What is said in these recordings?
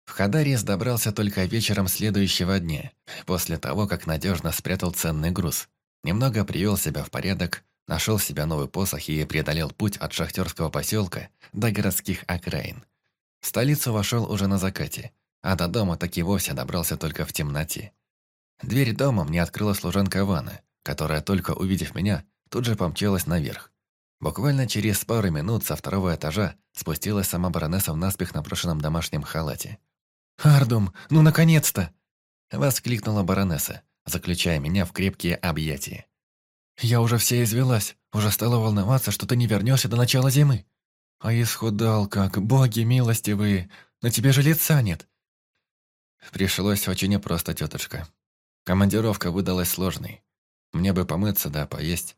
В Хадарис добрался только вечером следующего дня, после того, как надежно спрятал ценный груз. Немного привел себя в порядок, нашел себе новый посох и преодолел путь от шахтерского поселка до городских окраин. В столицу вошел уже на закате, а до дома так и вовсе добрался только в темноте. Дверь дома мне открыла служанка Вана, которая, только увидев меня, тут же помчалась наверх. Буквально через пару минут со второго этажа спустилась сама баронесса в наспех наброшенном домашнем халате. «Ардум, ну наконец-то!» — воскликнула баронесса, заключая меня в крепкие объятия. «Я уже вся извелась, уже стала волноваться, что ты не вернешься до начала зимы. А исхудал как, боги милостивые, на тебе же лица нет». Пришлось очень непросто, тетушка. Командировка выдалась сложной. Мне бы помыться, да поесть.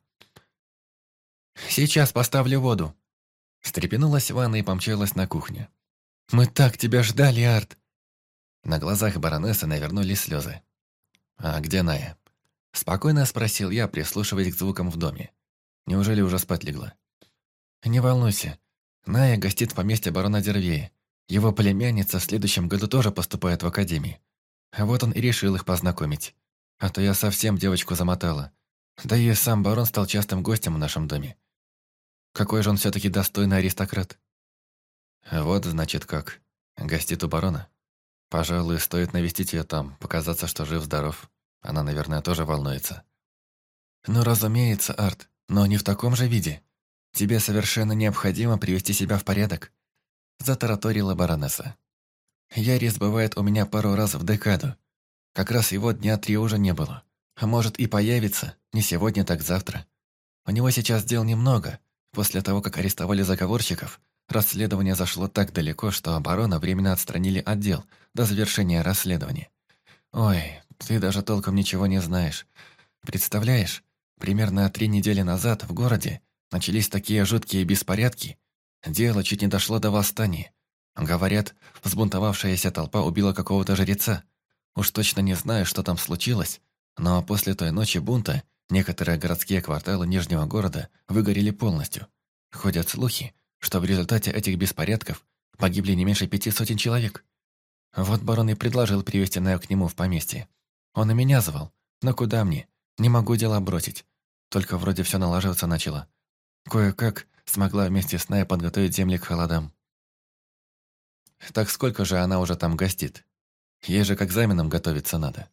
«Сейчас поставлю воду». Встрепенулась Ванна и помчалась на кухню. «Мы так тебя ждали, Арт!» На глазах баронессы навернулись слезы. «А где Ная?» Спокойно спросил я, прислушиваясь к звукам в доме. Неужели уже спать легла? «Не волнуйся. Ная гостит в поместье барона Дервея. Его племянница в следующем году тоже поступает в академию. А вот он и решил их познакомить. А то я совсем девочку замотала. Да и сам барон стал частым гостем в нашем доме. Какой же он все-таки достойный аристократ». «Вот, значит, как. Гостит у барона. Пожалуй, стоит навестить ее там, показаться, что жив-здоров. Она, наверное, тоже волнуется». «Ну, разумеется, Арт, но не в таком же виде. Тебе совершенно необходимо привести себя в порядок», – затараторила баронесса. «Ярис бывает у меня пару раз в декаду. Как раз его дня 3 уже не было. А может и появится, не сегодня, так завтра. У него сейчас дел немного. После того, как арестовали заговорщиков, расследование зашло так далеко, что барона временно отстранили отдел до завершения расследования. Ой, ты даже толком ничего не знаешь. Представляешь, примерно 3 недели назад в городе начались такие жуткие беспорядки. Дело чуть не дошло до восстания. Говорят, взбунтовавшаяся толпа убила какого-то жреца. Уж точно не знаю, что там случилось, но после той ночи бунта некоторые городские кварталы Нижнего города выгорели полностью. Ходят слухи, что в результате этих беспорядков погибли не меньше 5 сотен человек. Вот барон и предложил привезти Наю к нему в поместье. Он и меня звал, но куда мне? Не могу дела бросить. Только вроде все налаживаться начало. Кое-как смогла вместе с Най подготовить земли к холодам. Так сколько же она уже там гостит? Ей же к экзаменам готовиться надо.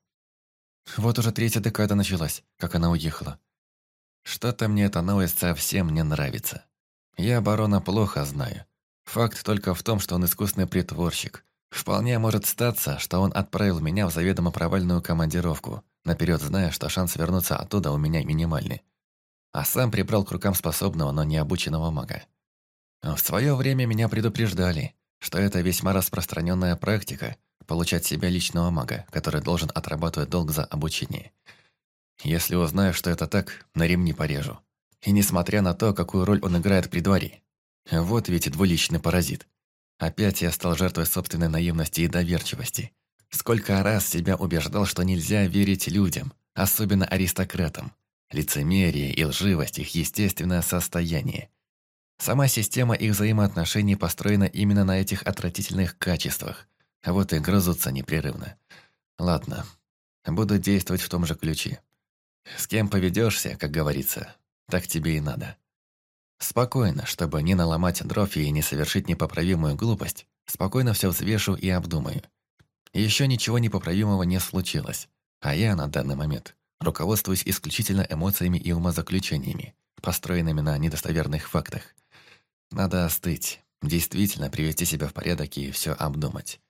Вот уже 3-я декада началась, как она уехала. Что-то мне эта новость совсем не нравится. Я барона плохо знаю. Факт только в том, что он искусный притворщик. Вполне может статься, что он отправил меня в заведомо провальную командировку, наперед зная, что шанс вернуться оттуда у меня минимальный. А сам прибрал к рукам способного, но необученного мага. В свое время меня предупреждали, что это весьма распространенная практика – получать себе личного мага, который должен отрабатывать долг за обучение. Если узнаю, что это так, на ремни порежу. И несмотря на то, какую роль он играет при дворе. Вот ведь и двуличный паразит. Опять я стал жертвой собственной наивности и доверчивости. Сколько раз себя убеждал, что нельзя верить людям, особенно аристократам. Лицемерие и лживость – их естественное состояние. Сама система их взаимоотношений построена именно на этих отвратительных качествах. А вот и грызутся непрерывно. Ладно, буду действовать в том же ключе. С кем поведешься, как говорится, так тебе и надо. Спокойно, чтобы не наломать дров и не совершить непоправимую глупость, спокойно все взвешу и обдумаю. Еще ничего непоправимого не случилось, а я на данный момент руководствуюсь исключительно эмоциями и умозаключениями, построенными на недостоверных фактах. Надо остыть, действительно привести себя в порядок и все обдумать.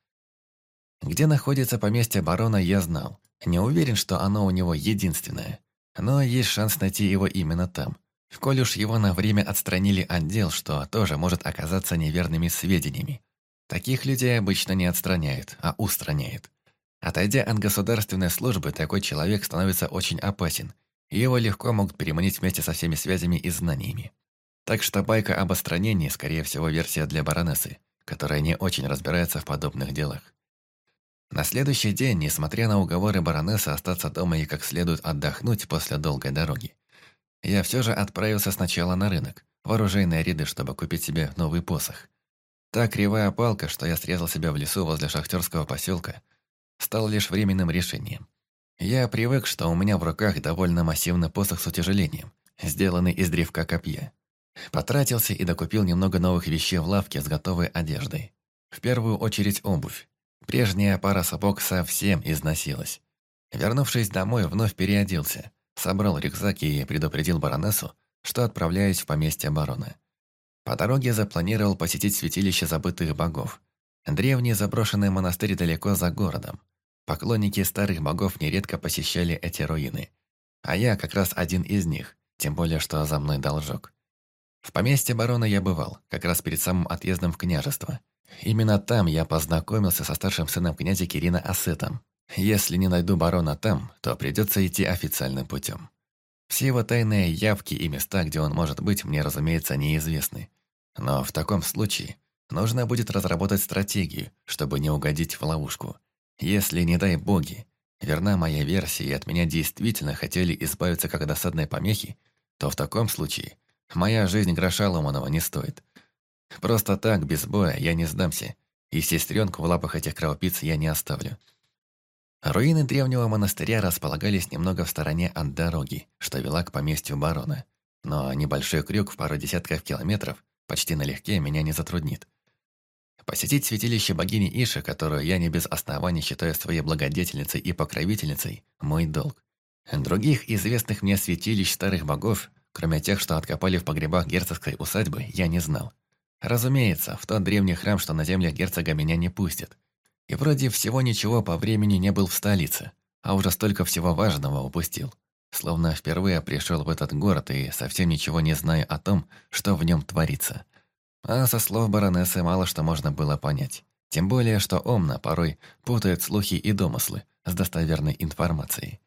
Где находится поместье барона, я знал. Не уверен, что оно у него единственное. Но есть шанс найти его именно там. Коль уж его на время отстранили от дел, что тоже может оказаться неверными сведениями. Таких людей обычно не отстраняют, а устраняют. Отойдя от государственной службы, такой человек становится очень опасен. И его легко могут переманить вместе со всеми связями и знаниями. Так что байка об отстранении, скорее всего, версия для баронессы, которая не очень разбирается в подобных делах. На следующий день, несмотря на уговоры баронессы остаться дома и как следует отдохнуть после долгой дороги, я все же отправился сначала на рынок, в оружейные ряды, чтобы купить себе новый посох. Та кривая палка, что я срезал себя в лесу возле шахтерского поселка, стал лишь временным решением. Я привык, что у меня в руках довольно массивный посох с утяжелением, сделанный из древка копья. Потратился и докупил немного новых вещей в лавке с готовой одеждой. В первую очередь обувь. Прежняя пара сапог совсем износилась. Вернувшись домой, вновь переоделся, собрал рюкзак и предупредил баронессу, что отправляюсь в поместье барона. По дороге запланировал посетить святилище забытых богов. Древний заброшенный монастырь далеко за городом. Поклонники старых богов нередко посещали эти руины. А я как раз один из них, тем более, что за мной должок. В поместье барона я бывал, как раз перед самым отъездом в княжество. Именно там я познакомился со старшим сыном князя Кирина Асетом. Если не найду барона там, то придется идти официальным путем. Все его тайные явки и места, где он может быть, мне, разумеется, неизвестны. Но в таком случае нужно будет разработать стратегию, чтобы не угодить в ловушку. Если, не дай боги, верна моя версия и от меня действительно хотели избавиться как досадной помехи, то в таком случае моя жизнь гроша ломаного не стоит. Просто так, без боя, я не сдамся, и сестренку в лапах этих кровопийц я не оставлю. Руины древнего монастыря располагались немного в стороне от дороги, что вела к поместью барона. Но небольшой крюк в пару десятков километров почти налегке меня не затруднит. Посетить святилище богини Иши, которую я не без оснований считаю своей благодетельницей и покровительницей, мой долг. Других известных мне святилищ старых богов, кроме тех, что откопали в погребах герцогской усадьбы, я не знал. Разумеется, в тот древний храм, что на землях герцога, меня не пустят. И вроде всего ничего по времени не был в столице, а уже столько всего важного упустил. Словно впервые пришел в этот город и совсем ничего не знаю о том, что в нем творится. А со слов баронессы мало что можно было понять. Тем более, что Омна порой путает слухи и домыслы с достоверной информацией.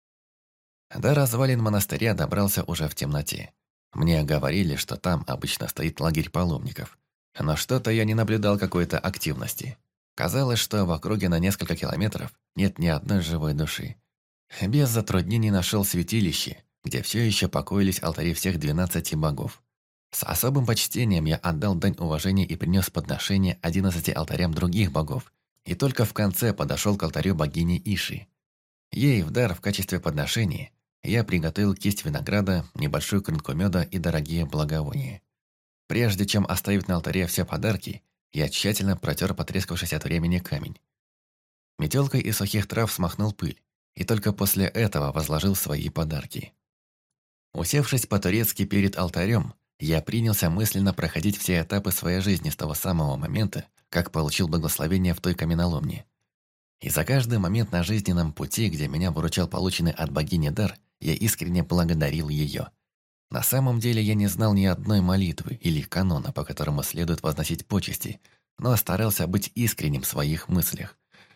До развалин монастыря добрался уже в темноте. Мне говорили, что там обычно стоит лагерь паломников. Но что-то я не наблюдал какой-то активности. Казалось, что в округе на несколько километров нет ни одной живой души. Без затруднений нашел святилище, где все еще покоились алтари всех 12 богов. С особым почтением я отдал дань уважения и принес подношение 11 алтарям других богов, и только в конце подошел к алтарю богини Иши. Ей в дар в качестве подношения я приготовил кисть винограда, небольшую крынку меда и дорогие благовония. Прежде чем оставить на алтаре все подарки, я тщательно протер потрескавшийся от времени камень. Метелкой из сухих трав смахнул пыль, и только после этого возложил свои подарки. Усевшись по-турецки перед алтарем, я принялся мысленно проходить все этапы своей жизни с того самого момента, как получил благословение в той каменоломне. И за каждый момент на жизненном пути, где меня выручал полученный от богини дар, я искренне благодарил ее. На самом деле я не знал ни одной молитвы или канона, по которому следует возносить почести, но старался быть искренним в своих мыслях.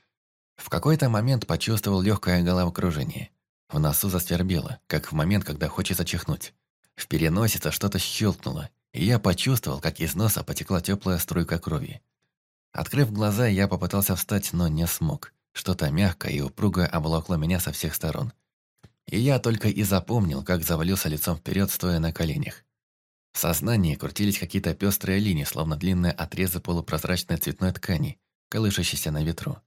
В какой-то момент почувствовал легкое головокружение. В носу засвербело, как в момент, когда хочется чихнуть. В переносице что-то щелкнуло, и я почувствовал, как из носа потекла теплая струйка крови. Открыв глаза, я попытался встать, но не смог. Что-то мягкое и упругое обволокло меня со всех сторон. И я только и запомнил, как завалился лицом вперед, стоя на коленях. В сознании крутились какие-то пестрые линии, словно длинные отрезы полупрозрачной цветной ткани, колышащейся на ветру.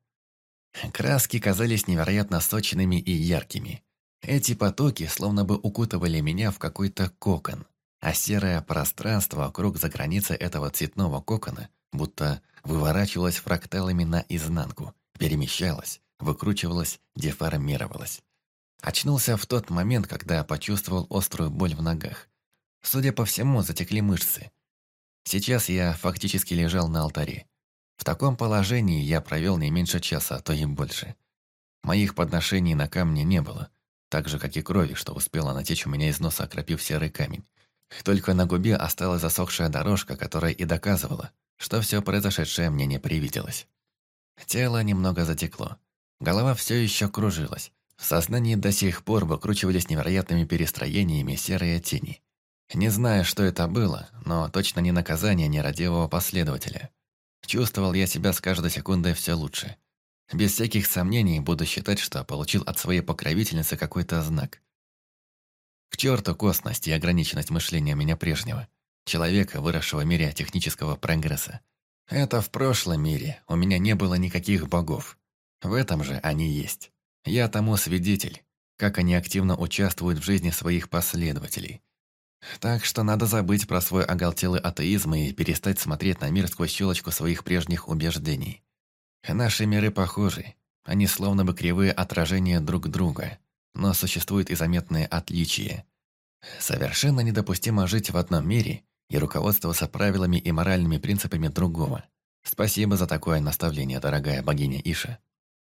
Краски казались невероятно сочными и яркими. Эти потоки словно бы укутывали меня в какой-то кокон, а серое пространство вокруг за границей этого цветного кокона будто выворачивалось фракталами наизнанку, перемещалось, выкручивалось, деформировалось. Очнулся в тот момент, когда почувствовал острую боль в ногах. Судя по всему, затекли мышцы. Сейчас я фактически лежал на алтаре. В таком положении я провел не меньше часа, а то и больше. Моих подношений на камне не было, так же, как и крови, что успела натечь у меня из носа, окропив серый камень. Только на губе осталась засохшая дорожка, которая и доказывала, что все произошедшее мне не привиделось. Тело немного затекло. Голова все еще кружилась. В сознании до сих пор выкручивались невероятными перестроениями серые тени. Не знаю, что это было, но точно не наказание нерадивого последователя. Чувствовал я себя с каждой секундой все лучше. Без всяких сомнений буду считать, что получил от своей покровительницы какой-то знак. К черту косность и ограниченность мышления меня прежнего, человека, выросшего в мире технического прогресса. Это в прошлом мире у меня не было никаких богов. В этом же они есть. Я тому свидетель, как они активно участвуют в жизни своих последователей. Так что надо забыть про свой оголтелый атеизм и перестать смотреть на мир сквозь щелочку своих прежних убеждений. Наши миры похожи. Они словно бы кривые отражения друг друга. Но существуют и заметные отличия. Совершенно недопустимо жить в одном мире и руководствоваться правилами и моральными принципами другого. Спасибо за такое наставление, дорогая богиня Иша.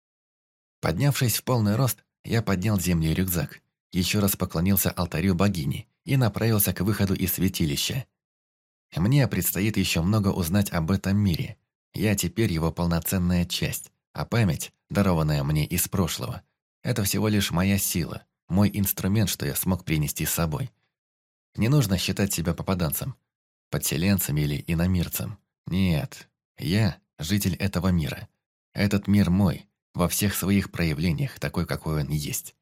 Поднявшись в полный рост, я поднял с земли рюкзак, еще раз поклонился алтарю богини и направился к выходу из святилища. Мне предстоит еще много узнать об этом мире. Я теперь его полноценная часть, а память, дарованная мне из прошлого, это всего лишь моя сила, мой инструмент, что я смог принести с собой. Не нужно считать себя попаданцем, подселенцем или иномирцем. Нет, я житель этого мира. Этот мир мой, во всех своих проявлениях, такой, какой он есть.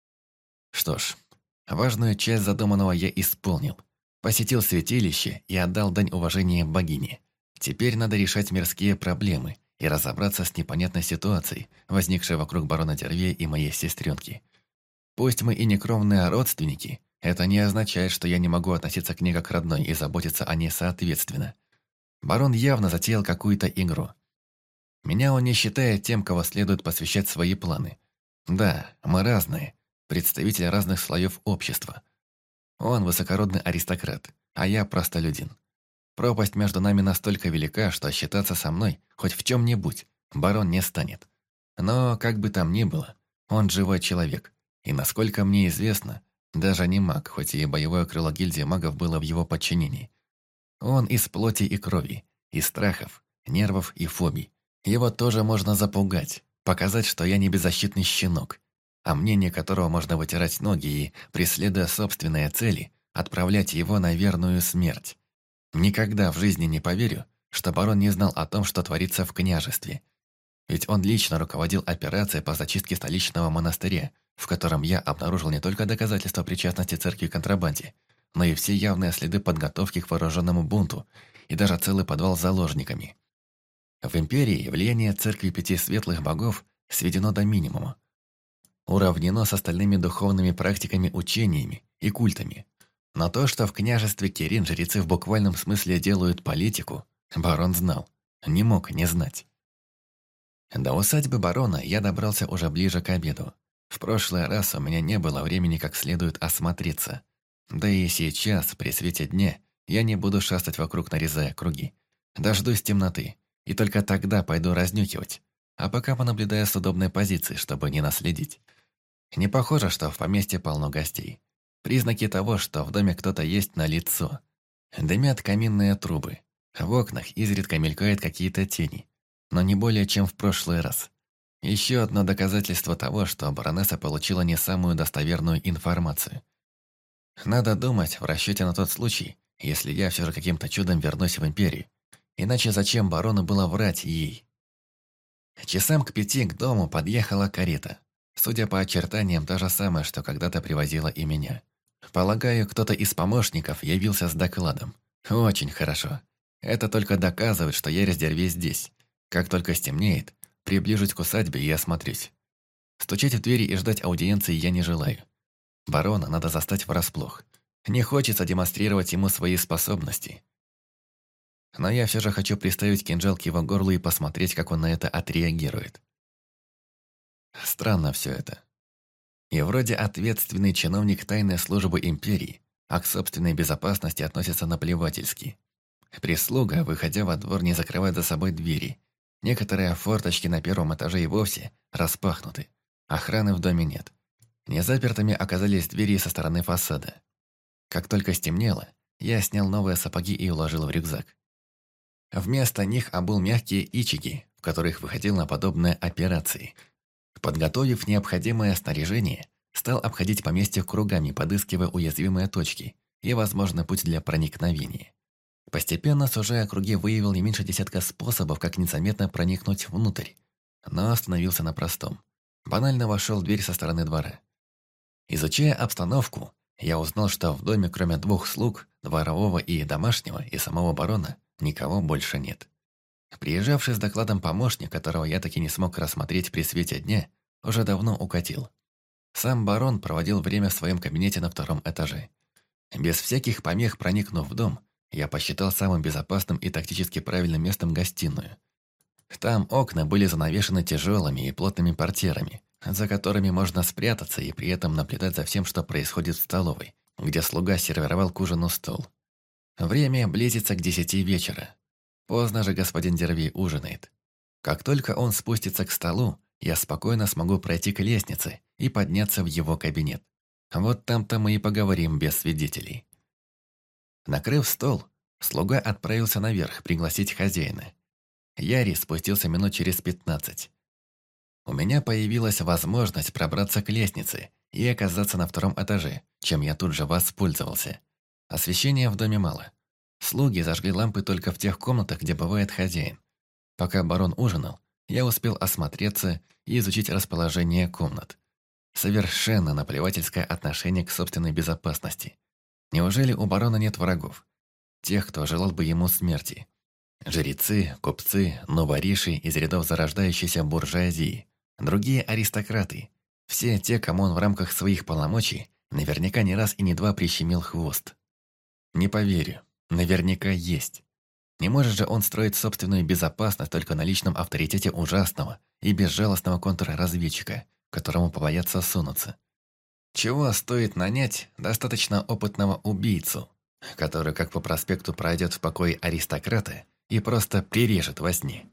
Что ж, важную часть задуманного я исполнил. Посетил святилище и отдал дань уважения богине. Теперь надо решать мирские проблемы и разобраться с непонятной ситуацией, возникшей вокруг барона Дервея и моей сестренки. Пусть мы и не кровные родственники, это не означает, что я не могу относиться к ней как к родной и заботиться о ней соответственно. Барон явно затеял какую-то игру. Меня он не считает тем, кого следует посвящать свои планы. Да, мы разные, представители разных слоев общества. Он высокородный аристократ, а я простолюдин. Пропасть между нами настолько велика, что считаться со мной хоть в чем-нибудь барон не станет. Но, как бы там ни было, он живой человек, и, насколько мне известно, даже не маг, хоть и боевое крыло гильдии магов было в его подчинении. Он из плоти и крови, из страхов, нервов и фобий. Его тоже можно запугать, показать, что я не беззащитный щенок, а мнение которого можно вытирать ноги и, преследуя собственные цели, отправлять его на верную смерть. Никогда в жизни не поверю, что барон не знал о том, что творится в княжестве. Ведь он лично руководил операцией по зачистке столичного монастыря, в котором я обнаружил не только доказательства причастности церкви к контрабанде, но и все явные следы подготовки к вооруженному бунту и даже целый подвал с заложниками. В империи влияние церкви пяти светлых богов сведено до минимума. Уравнено с остальными духовными практиками, учениями и культами. Но то, что в княжестве Кирин жрецы в буквальном смысле делают политику, барон знал, не мог не знать. До усадьбы барона я добрался уже ближе к обеду. В прошлый раз у меня не было времени как следует осмотреться. Да и сейчас, при свете дня, я не буду шастать вокруг, нарезая круги. Дождусь темноты, и только тогда пойду разнюхивать, а пока понаблюдаю с удобной позиции, чтобы не наследить. Не похоже, что в поместье полно гостей. Признаки того, что в доме кто-то есть, налицо. Дымят каминные трубы. В окнах изредка мелькают какие-то тени, но не более, чем в прошлый раз. Еще одно доказательство того, что баронесса получила не самую достоверную информацию. Надо думать в расчете на тот случай, если я все же каким-то чудом вернусь в империю. Иначе зачем барону было врать ей? Часам к 5 к дому подъехала карета. Судя по очертаниям, та же самая, что когда-то привозила и меня. Полагаю, кто-то из помощников явился с докладом. Очень хорошо. Это только доказывает, что я Дервей здесь. Как только стемнеет, приближусь к усадьбе и осмотрюсь. Стучать в двери и ждать аудиенции я не желаю. Барона надо застать врасплох. Не хочется демонстрировать ему свои способности. Но я все же хочу приставить кинжал к его горлу и посмотреть, как он на это отреагирует. Странно все это. И вроде ответственный чиновник тайной службы империи, а к собственной безопасности относится наплевательски. Прислуга, выходя во двор, не закрывает за собой двери. Некоторые форточки на первом этаже и вовсе распахнуты. Охраны в доме нет. Незапертыми оказались двери со стороны фасада. Как только стемнело, я снял новые сапоги и уложил в рюкзак. Вместо них обул мягкие ичиги, в которых выходил на подобные операции. Подготовив необходимое снаряжение, стал обходить поместье кругами, подыскивая уязвимые точки и, возможно, путь для проникновения. Постепенно, сужая круги, выявил не меньше десятка способов, как незаметно проникнуть внутрь, но остановился на простом. Банально вошел в дверь со стороны двора. Изучая обстановку, я узнал, что в доме, кроме 2 слуг, дворового и домашнего, и самого барона, никого больше нет. Приезжавший с докладом помощник, которого я таки не смог рассмотреть при свете дня, уже давно укатил. Сам барон проводил время в своем кабинете на втором этаже. Без всяких помех проникнув в дом, я посчитал самым безопасным и тактически правильным местом гостиную. Там окна были занавешены тяжелыми и плотными портьерами, за которыми можно спрятаться и при этом наблюдать за всем, что происходит в столовой, где слуга сервировал к ужину стол. Время близится к 10 вечера. Поздно же господин Дерви ужинает. Как только он спустится к столу, я спокойно смогу пройти к лестнице и подняться в его кабинет. Вот там-то мы и поговорим без свидетелей. Накрыв стол, слуга отправился наверх пригласить хозяина. Яри спустился минут через 15. У меня появилась возможность пробраться к лестнице и оказаться на втором этаже, чем я тут же воспользовался. Освещения в доме мало. Слуги зажгли лампы только в тех комнатах, где бывает хозяин. Пока барон ужинал, я успел осмотреться и изучить расположение комнат. Совершенно наплевательское отношение к собственной безопасности. Неужели у барона нет врагов? Тех, кто желал бы ему смерти. Жрецы, купцы, новориши из рядов зарождающейся буржуазии. Другие аристократы. Все те, кому он в рамках своих полномочий наверняка не раз и не два прищемил хвост. Не поверю. Наверняка есть. Не может же он строить собственную безопасность только на личном авторитете ужасного и безжалостного контрразведчика, которому побоятся сунуться. Чего стоит нанять достаточно опытного убийцу, который как по проспекту пройдет в покой аристократа и просто прирежет во сне.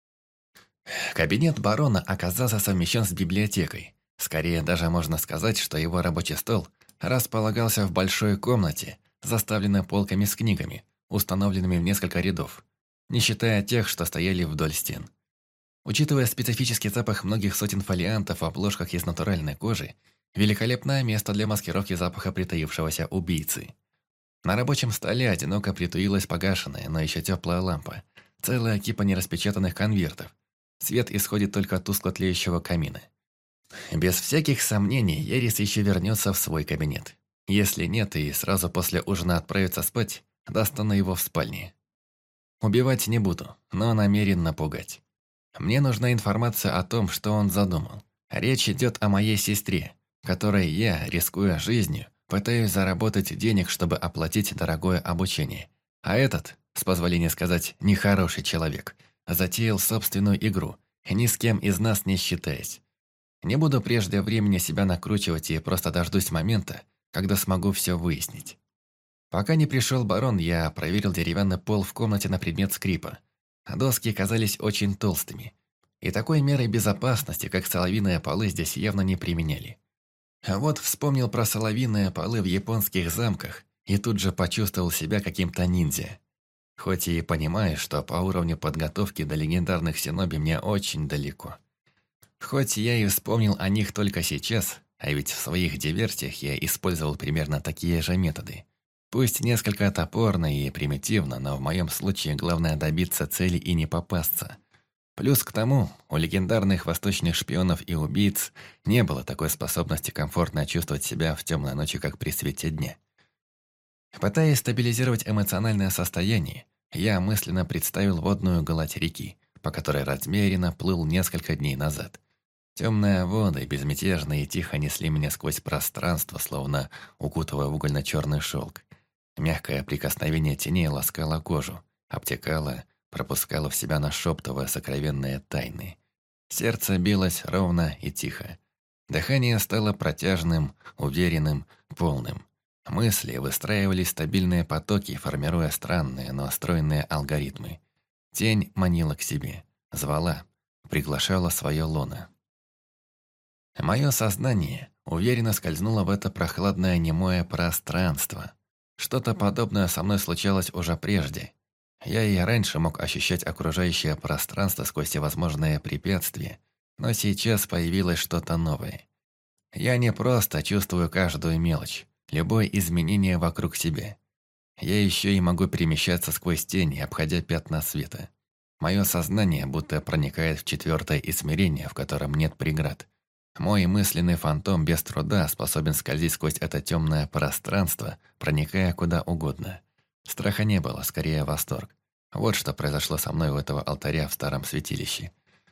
Кабинет барона оказался совмещен с библиотекой. Скорее даже можно сказать, что его рабочий стол располагался в большой комнате, заставленной полками с книгами, установленными в несколько рядов, не считая тех, что стояли вдоль стен. Учитывая специфический запах многих сотен фолиантов в обложках из натуральной кожи, великолепное место для маскировки запаха притаившегося убийцы. На рабочем столе одиноко притуилась погашенная, но еще теплая лампа, целая кипа нераспечатанных конвертов. Свет исходит только от тускло тлеющего камина. Без всяких сомнений, Ерис еще вернется в свой кабинет. Если нет, и сразу после ужина отправится спать, достану его в спальне. Убивать не буду, но намерен напугать. Мне нужна информация о том, что он задумал. Речь идет о моей сестре, которой я, рискуя жизнью, пытаюсь заработать денег, чтобы оплатить дорогое обучение. А этот, с позволения сказать, нехороший человек, затеял собственную игру, ни с кем из нас не считаясь. Не буду прежде времени себя накручивать и просто дождусь момента, когда смогу все выяснить. Пока не пришел барон, я проверил деревянный пол в комнате на предмет скрипа. Доски казались очень толстыми. И такой меры безопасности, как соловьиные полы, здесь явно не применяли. А вот вспомнил про соловьиные полы в японских замках и тут же почувствовал себя каким-то ниндзя. Хоть и понимаю, что по уровню подготовки до легендарных синоби мне очень далеко. Хоть я и вспомнил о них только сейчас, а ведь в своих диверсиях я использовал примерно такие же методы. Пусть несколько топорно и примитивно, но в моем случае главное добиться цели и не попасться. Плюс к тому, у легендарных восточных шпионов и убийц не было такой способности комфортно чувствовать себя в темной ночи, как при свете дня. Пытаясь стабилизировать эмоциональное состояние, я мысленно представил водную гладь реки, по которой размеренно плыл несколько дней назад. Темные воды безмятежно и тихо несли меня сквозь пространство, словно укутывая в угольно-черный шелк. Мягкое прикосновение теней ласкало кожу, обтекало, пропускало в себя, нашептывая сокровенные тайны. Сердце билось ровно и тихо. Дыхание стало протяжным, уверенным, полным. Мысли выстраивали стабильные потоки, формируя странные, но стройные алгоритмы. Тень манила к себе, звала, приглашала свое лоно. Мое сознание уверенно скользнуло в это прохладное немое пространство. Что-то подобное со мной случалось уже прежде. Я и раньше мог ощущать окружающее пространство сквозь всевозможные препятствия, но сейчас появилось что-то новое. Я не просто чувствую каждую мелочь, любое изменение вокруг себя. Я еще и могу перемещаться сквозь тени, обходя пятна света. Мое сознание будто проникает в четвертое измерение, в котором нет преград. Мой мысленный фантом без труда способен скользить сквозь это темное пространство, проникая куда угодно. Страха не было, скорее восторг. Вот что произошло со мной у этого алтаря в старом святилище.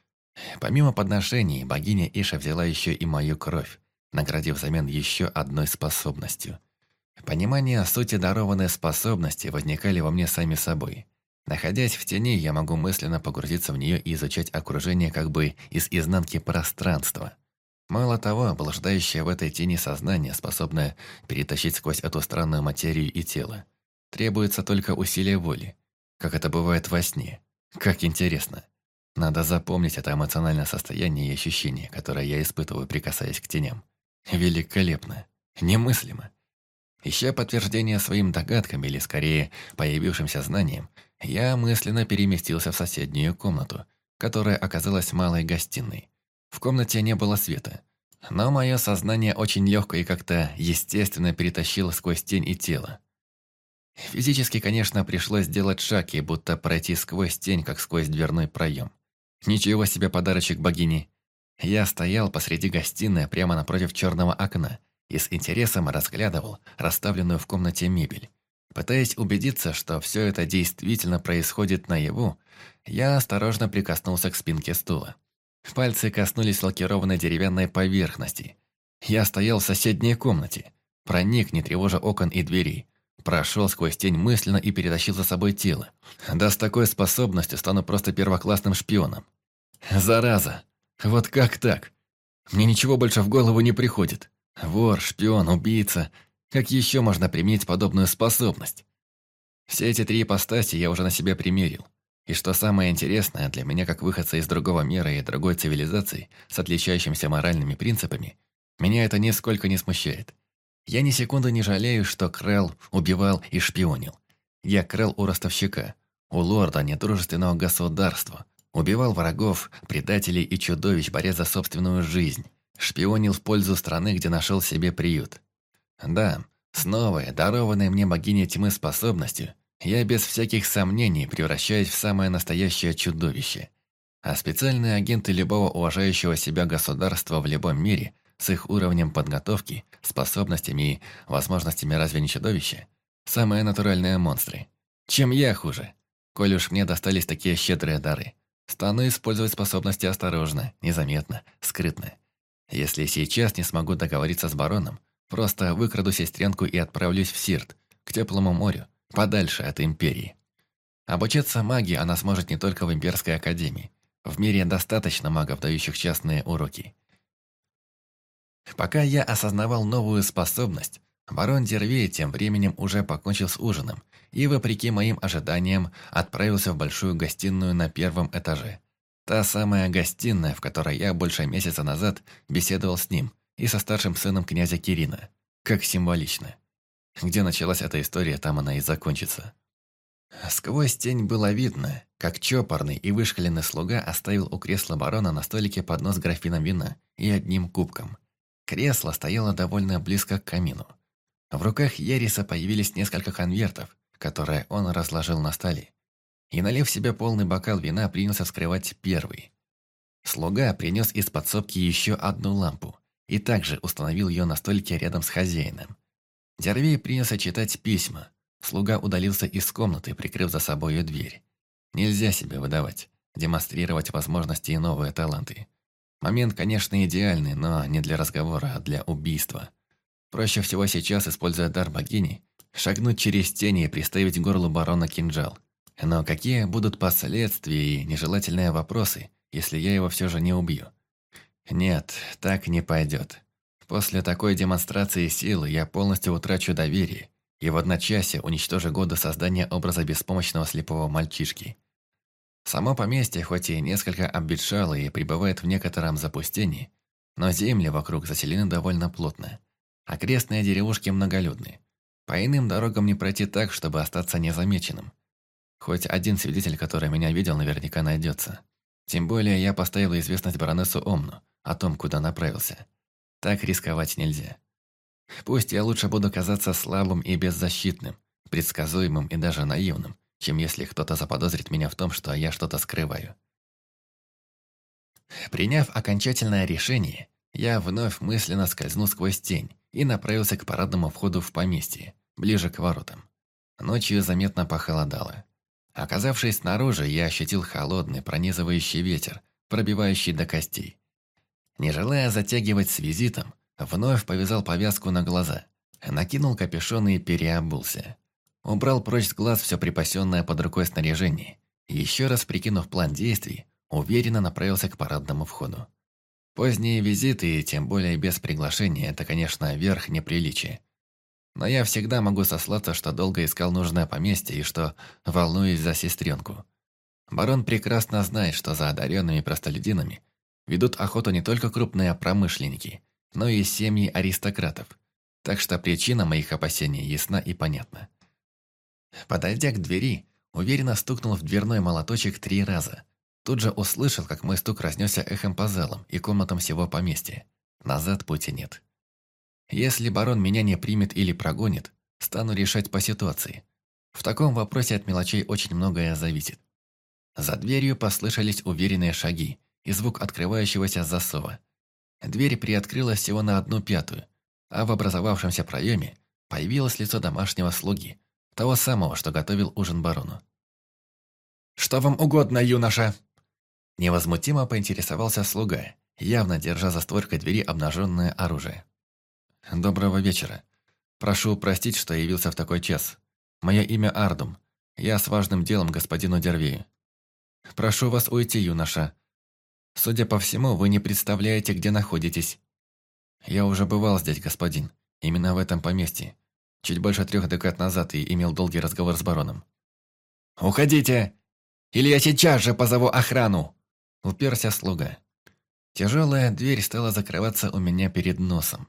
Помимо подношений, богиня Иша взяла еще и мою кровь, наградив взамен еще одной способностью. Понимание сути дарованной способности возникали во мне сами собой. Находясь в тени, я могу мысленно погрузиться в нее и изучать окружение как бы из изнанки пространства. Мало того, блуждающее в этой тени сознание, способное перетащить сквозь эту странную материю и тело. Требуется только усилие воли, как это бывает во сне. Как интересно. Надо запомнить это эмоциональное состояние и ощущение, которое я испытываю, прикасаясь к теням. Великолепно. Немыслимо. Ища подтверждение своим догадкам или, скорее, появившимся знаниям, я мысленно переместился в соседнюю комнату, которая оказалась малой гостиной. В комнате не было света, но мое сознание очень легко и как-то естественно перетащило сквозь тень и тело. Физически, конечно, пришлось сделать шаг и будто пройти сквозь тень, как сквозь дверной проем. Ничего себе подарочек богини. Я стоял посреди гостиной прямо напротив черного окна и с интересом разглядывал расставленную в комнате мебель. Пытаясь убедиться, что все это действительно происходит наяву, я осторожно прикоснулся к спинке стула. Пальцы коснулись лакированной деревянной поверхности. Я стоял в соседней комнате, проник, не тревожа окон и дверей, прошел сквозь тень мысленно и перетащил за собой тело. Да с такой способностью стану просто первоклассным шпионом. Зараза! Вот как так? Мне ничего больше в голову не приходит. Вор, шпион, убийца. Как еще можно применить подобную способность? Все эти три ипостаси я уже на себя примерил. И что самое интересное, для меня как выходца из другого мира и другой цивилизации, с отличающимися моральными принципами, меня это нисколько не смущает. Я ни секунды не жалею, что крал, убивал и шпионил. Я крал у ростовщика, у лорда недружественного государства, убивал врагов, предателей и чудовищ, борясь за собственную жизнь, шпионил в пользу страны, где нашел себе приют. Да, с новой, дарованной мне богиней тьмы способностью, я без всяких сомнений превращаюсь в самое настоящее чудовище. А специальные агенты любого уважающего себя государства в любом мире с их уровнем подготовки, способностями и возможностями разве не чудовища? Самые натуральные монстры. Чем я хуже? Коль уж мне достались такие щедрые дары, стану использовать способности осторожно, незаметно, скрытно. Если сейчас не смогу договориться с бароном, просто выкраду сестренку и отправлюсь в Сирт, к теплому морю, подальше от Империи. Обучаться магии она сможет не только в Имперской Академии. В мире достаточно магов, дающих частные уроки. Пока я осознавал новую способность, барон Дервей тем временем уже покончил с ужином и, вопреки моим ожиданиям, отправился в большую гостиную на первом этаже. Та самая гостиная, в которой я больше месяца назад беседовал с ним и со старшим сыном князя Кирина. Как символично. Где началась эта история, там она и закончится. Сквозь тень было видно, как чопорный и вышкаленный слуга оставил у кресла барона на столике поднос с графином вина и одним кубком. Кресло стояло довольно близко к камину. В руках Ериса появились несколько конвертов, которые он разложил на столе. И, налив себе полный бокал вина, принялся вскрывать первый. Слуга принес из подсобки еще одну лампу и также установил ее на столике рядом с хозяином. Дервей принялся читать письма. Слуга удалился из комнаты, прикрыв за собой дверь. Нельзя себя выдавать, демонстрировать возможности и новые таланты. Момент, конечно, идеальный, но не для разговора, а для убийства. Проще всего сейчас, используя дар богини, шагнуть через тени и приставить к горлу барона кинжал. Но какие будут последствия и нежелательные вопросы, если я его все же не убью? Нет, так не пойдет. После такой демонстрации силы я полностью утрачу доверие и в одночасье уничтожу годы создания образа беспомощного слепого мальчишки. Само поместье хоть и несколько обветшало и пребывает в некотором запустении, но земли вокруг заселены довольно плотно. Окрестные деревушки многолюдны. По иным дорогам не пройти так, чтобы остаться незамеченным. Хоть один свидетель, который меня видел, наверняка найдется. Тем более я поставил известность баронессу Омну о том, куда направился. Так рисковать нельзя. Пусть я лучше буду казаться слабым и беззащитным, предсказуемым и даже наивным, чем если кто-то заподозрит меня в том, что я что-то скрываю. Приняв окончательное решение, я вновь мысленно скользнул сквозь тень и направился к парадному входу в поместье, ближе к воротам. Ночью заметно похолодало. Оказавшись снаружи, я ощутил холодный, пронизывающий ветер, пробивающий до костей. Не желая затягивать с визитом, вновь повязал повязку на глаза, накинул капюшон и переобулся. Убрал прочь с глаз все припасенное под рукой снаряжение. Еще раз прикинув план действий, уверенно направился к парадному входу. Поздние визиты, тем более без приглашения, это, конечно, верх неприличия. Но я всегда могу сослаться, что долго искал нужное поместье и что волнуюсь за сестренку. Барон прекрасно знает, что за одаренными простолюдинами ведут охоту не только крупные промышленники, но и семьи аристократов. Так что причина моих опасений ясна и понятна. Подойдя к двери, уверенно стукнул в дверной молоточек 3 раза. Тут же услышал, как мой стук разнесся эхом по залам и комнатам всего поместья. Назад пути нет. Если барон меня не примет или прогонит, стану решать по ситуации. В таком вопросе от мелочей очень многое зависит. За дверью послышались уверенные шаги и звук открывающегося засова. Дверь приоткрылась всего на 1/5, а в образовавшемся проеме появилось лицо домашнего слуги, того самого, что готовил ужин барону. «Что вам угодно, юноша?» Невозмутимо поинтересовался слуга, явно держа за створкой двери обнаженное оружие. «Доброго вечера. Прошу простить, что явился в такой час. Мое имя Ардум. Я с важным делом господину Дервею. Прошу вас уйти, юноша. Судя по всему, вы не представляете, где находитесь. Я уже бывал здесь, господин. Именно в этом поместье. Чуть больше 3 декад назад и имел долгий разговор с бароном». «Уходите! Или я сейчас же позову охрану!» Уперся слуга. Тяжелая дверь стала закрываться у меня перед носом.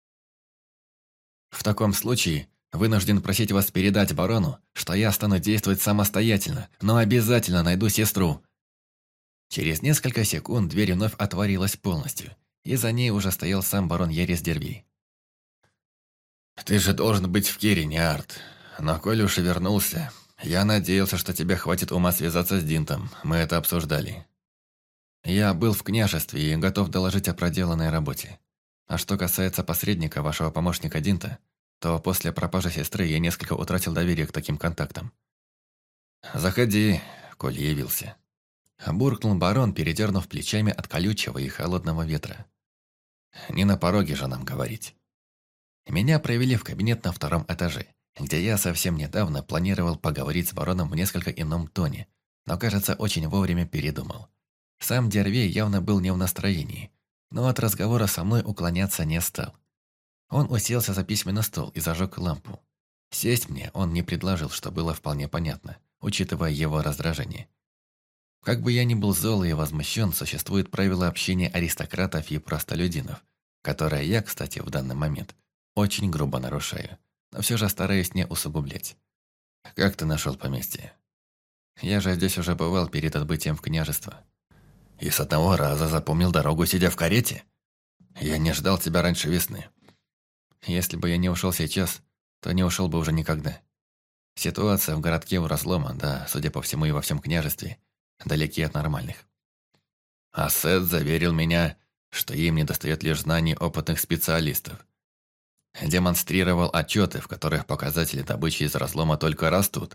«В таком случае вынужден просить вас передать барону, что я стану действовать самостоятельно, но обязательно найду сестру». Через несколько секунд дверь вновь отворилась полностью, и за ней уже стоял сам барон Ярис Дервей. «Ты же должен быть в Кирине, Арт. Но коль уж и вернулся, я надеялся, что тебе хватит ума связаться с Динтом. Мы это обсуждали. Я был в княжестве и готов доложить о проделанной работе. А что касается посредника, вашего помощника Динта, то после пропажи сестры я несколько утратил доверие к таким контактам. Заходи, коль явился». Буркнул барон, передернув плечами от колючего и холодного ветра. «Не на пороге же нам говорить». Меня провели в кабинет на 2 этаже, где я совсем недавно планировал поговорить с бароном в несколько ином тоне, но, кажется, очень вовремя передумал. Сам Дервей явно был не в настроении, но от разговора со мной уклоняться не стал. Он уселся за письменный стол и зажег лампу. Сесть мне он не предложил, что было вполне понятно, учитывая его раздражение. Как бы я ни был зол и возмущен, существует правило общения аристократов и простолюдинов, которое я, кстати, в данный момент очень грубо нарушаю, но все же стараюсь не усугублять. «Как ты нашел поместье? Я же здесь уже бывал перед отбытием в княжество. И с одного раза запомнил дорогу, сидя в карете? Я не ждал тебя раньше весны. Если бы я не ушел сейчас, то не ушел бы уже никогда. Ситуация в городке у разлома, да, судя по всему и во всем княжестве, далеки от нормальных. А Сет заверил меня, что им недостает лишь знаний опытных специалистов. Демонстрировал отчеты, в которых показатели добычи из разлома только растут.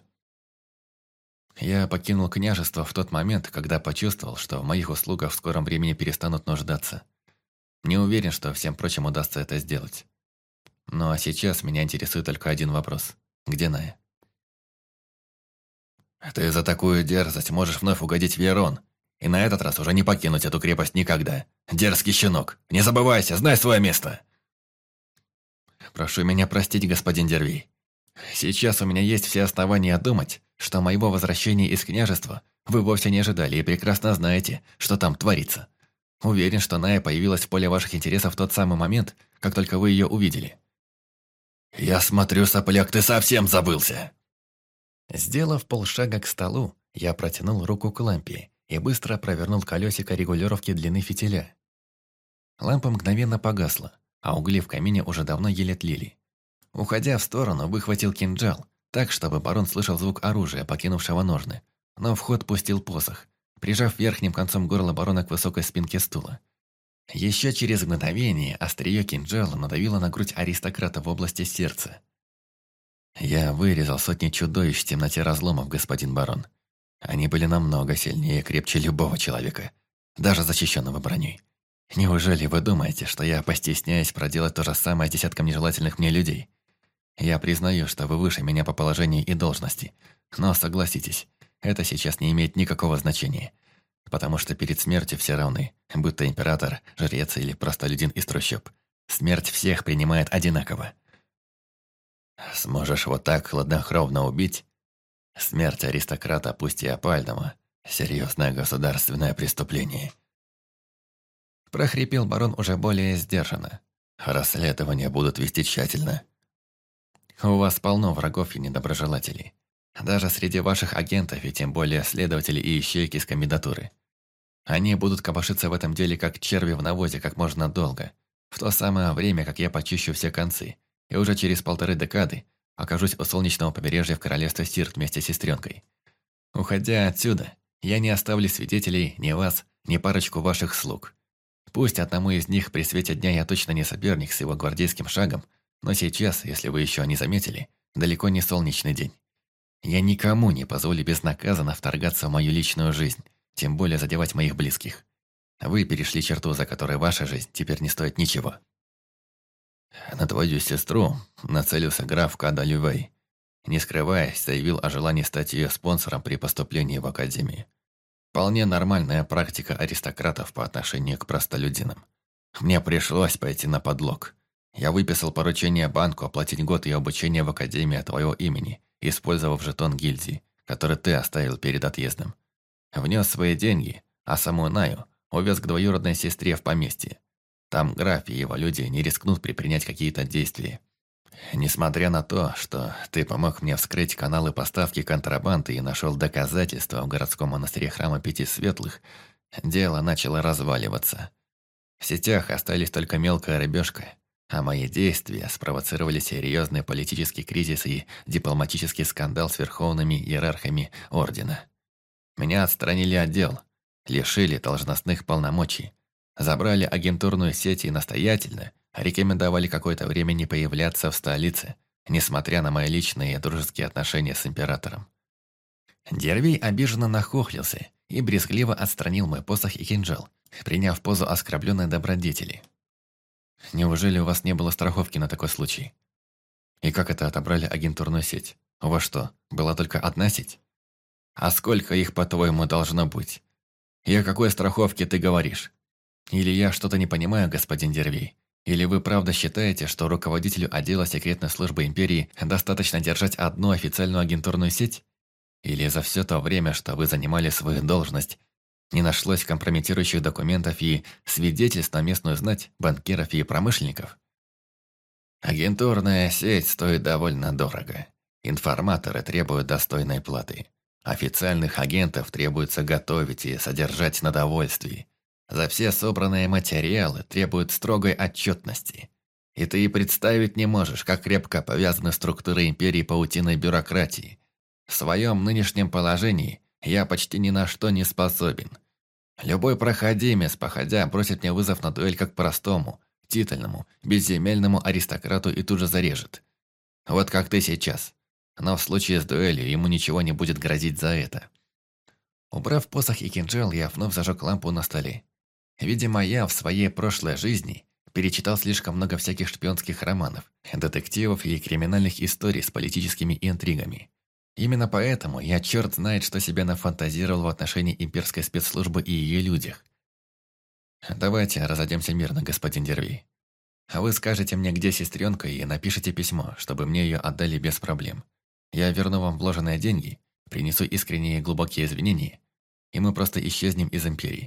Я покинул княжество в тот момент, когда почувствовал, что в моих услугах в скором времени перестанут нуждаться. Не уверен, что всем прочим удастся это сделать. Ну а сейчас меня интересует только один вопрос. Где Ная? «Ты за такую дерзость можешь вновь угодить в Верон, и на этот раз уже не покинуть эту крепость никогда. Дерзкий щенок, не забывайся, знай свое место!» «Прошу меня простить, господин Дервей. Сейчас у меня есть все основания думать, что моего возвращения из княжества вы вовсе не ожидали и прекрасно знаете, что там творится. Уверен, что Ная появилась в поле ваших интересов в тот самый момент, как только вы ее увидели». «Я смотрю, сопляк, ты совсем забылся!» Сделав полшага к столу, я протянул руку к лампе и быстро провернул колесико регулировки длины фитиля. Лампа мгновенно погасла, а угли в камине уже давно еле тлели. Уходя в сторону, выхватил кинжал, так, чтобы барон слышал звук оружия, покинувшего ножны, но в ход пустил посох, прижав верхним концом горла барона к высокой спинке стула. Еще через мгновение острие кинжала надавило на грудь аристократа в области сердца. «Я вырезал сотни чудовищ в темноте разломов, господин барон, Они были намного сильнее и крепче любого человека, даже защищенного броней. Неужели вы думаете, что я постесняюсь проделать то же самое с десятком нежелательных мне людей? Я признаю, что вы выше меня по положению и должности, но согласитесь, это сейчас не имеет никакого значения, потому что перед смертью все равны, будь то император, жрец или простолюдин из трущоб. Смерть всех принимает одинаково. Сможешь вот так хладнокровно убить? Смерть аристократа, пусть и опального, серьезное государственное преступление. Прохрипел барон уже более сдержанно. Расследования будут вести тщательно. У вас полно врагов и недоброжелателей. Даже среди ваших агентов и тем более следователей и ищейки с комендатуры. Они будут копошиться в этом деле как черви в навозе как можно долго, в то самое время, как я почищу все концы, и уже через 1,5 декады окажусь у солнечного побережья в королевстве Сирт вместе с сестренкой. Уходя отсюда, я не оставлю свидетелей, ни вас, ни парочку ваших слуг. Пусть одному из них при свете дня я точно не соперник с его гвардейским шагом, но сейчас, если вы еще не заметили, далеко не солнечный день. Я никому не позволю безнаказанно вторгаться в мою личную жизнь, тем более задевать моих близких. Вы перешли черту, за которой ваша жизнь теперь не стоит ничего. На твою сестру нацелился граф Када Лювей. Не скрываясь, заявил о желании стать ее спонсором при поступлении в академию. Вполне нормальная практика аристократов по отношению к простолюдинам. Мне пришлось пойти на подлог. Я выписал поручение банку оплатить год ее обучения в академии от твоего имени, использовав жетон гильдии, который ты оставил перед отъездом. Внес свои деньги, а саму Наю увез к двоюродной сестре в поместье. Там граф и его люди не рискнут предпринять какие-то действия. Несмотря на то, что ты помог мне вскрыть каналы поставки контрабанды и нашел доказательства в городском монастыре Храма Пяти Светлых, дело начало разваливаться. В сетях остались только мелкая рыбешка, а мои действия спровоцировали серьезный политический кризис и дипломатический скандал с верховными иерархами Ордена. Меня отстранили от дел, лишили должностных полномочий, забрали агентурную сеть и настоятельно рекомендовали какое-то время не появляться в столице, несмотря на мои личные и дружеские отношения с императором. Дервей обиженно нахохлился и брезгливо отстранил мой посох и кинжал, приняв позу оскорбленной добродетели. «Неужели у вас не было страховки на такой случай? И как это отобрали агентурную сеть? У вас что, была только одна сеть? А сколько их, по-твоему, должно быть? И о какой страховке ты говоришь? Или я что-то не понимаю, господин Дервей? Или вы правда считаете, что руководителю отдела секретной службы империи достаточно держать одну официальную агентурную сеть? Или за все то время, что вы занимали свою должность, не нашлось компрометирующих документов и свидетельств на местную знать, банкиров и промышленников? Агентурная сеть стоит довольно дорого. Информаторы требуют достойной платы. Официальных агентов требуется готовить и содержать на довольствии. За все собранные материалы требуют строгой отчетности. И ты и представить не можешь, как крепко повязаны структуры империи паутиной бюрократии. В своем нынешнем положении я почти ни на что не способен. Любой проходимец, походя, бросит мне вызов на дуэль как простому, титульному, безземельному аристократу и тут же зарежет. Вот как ты сейчас. Но в случае с дуэлью ему ничего не будет грозить за это. Убрав посох и кинжал, я вновь зажег лампу на столе. Видимо, я в своей прошлой жизни перечитал слишком много всяких шпионских романов, детективов и криминальных историй с политическими интригами. Именно поэтому я черт знает, что себе нафантазировал в отношении имперской спецслужбы и ее людях. Давайте разойдемся мирно, господин Дервей. А вы скажете мне, где сестренка, и напишите письмо, чтобы мне ее отдали без проблем. Я верну вам вложенные деньги, принесу искренние и глубокие извинения, и мы просто исчезнем из империи.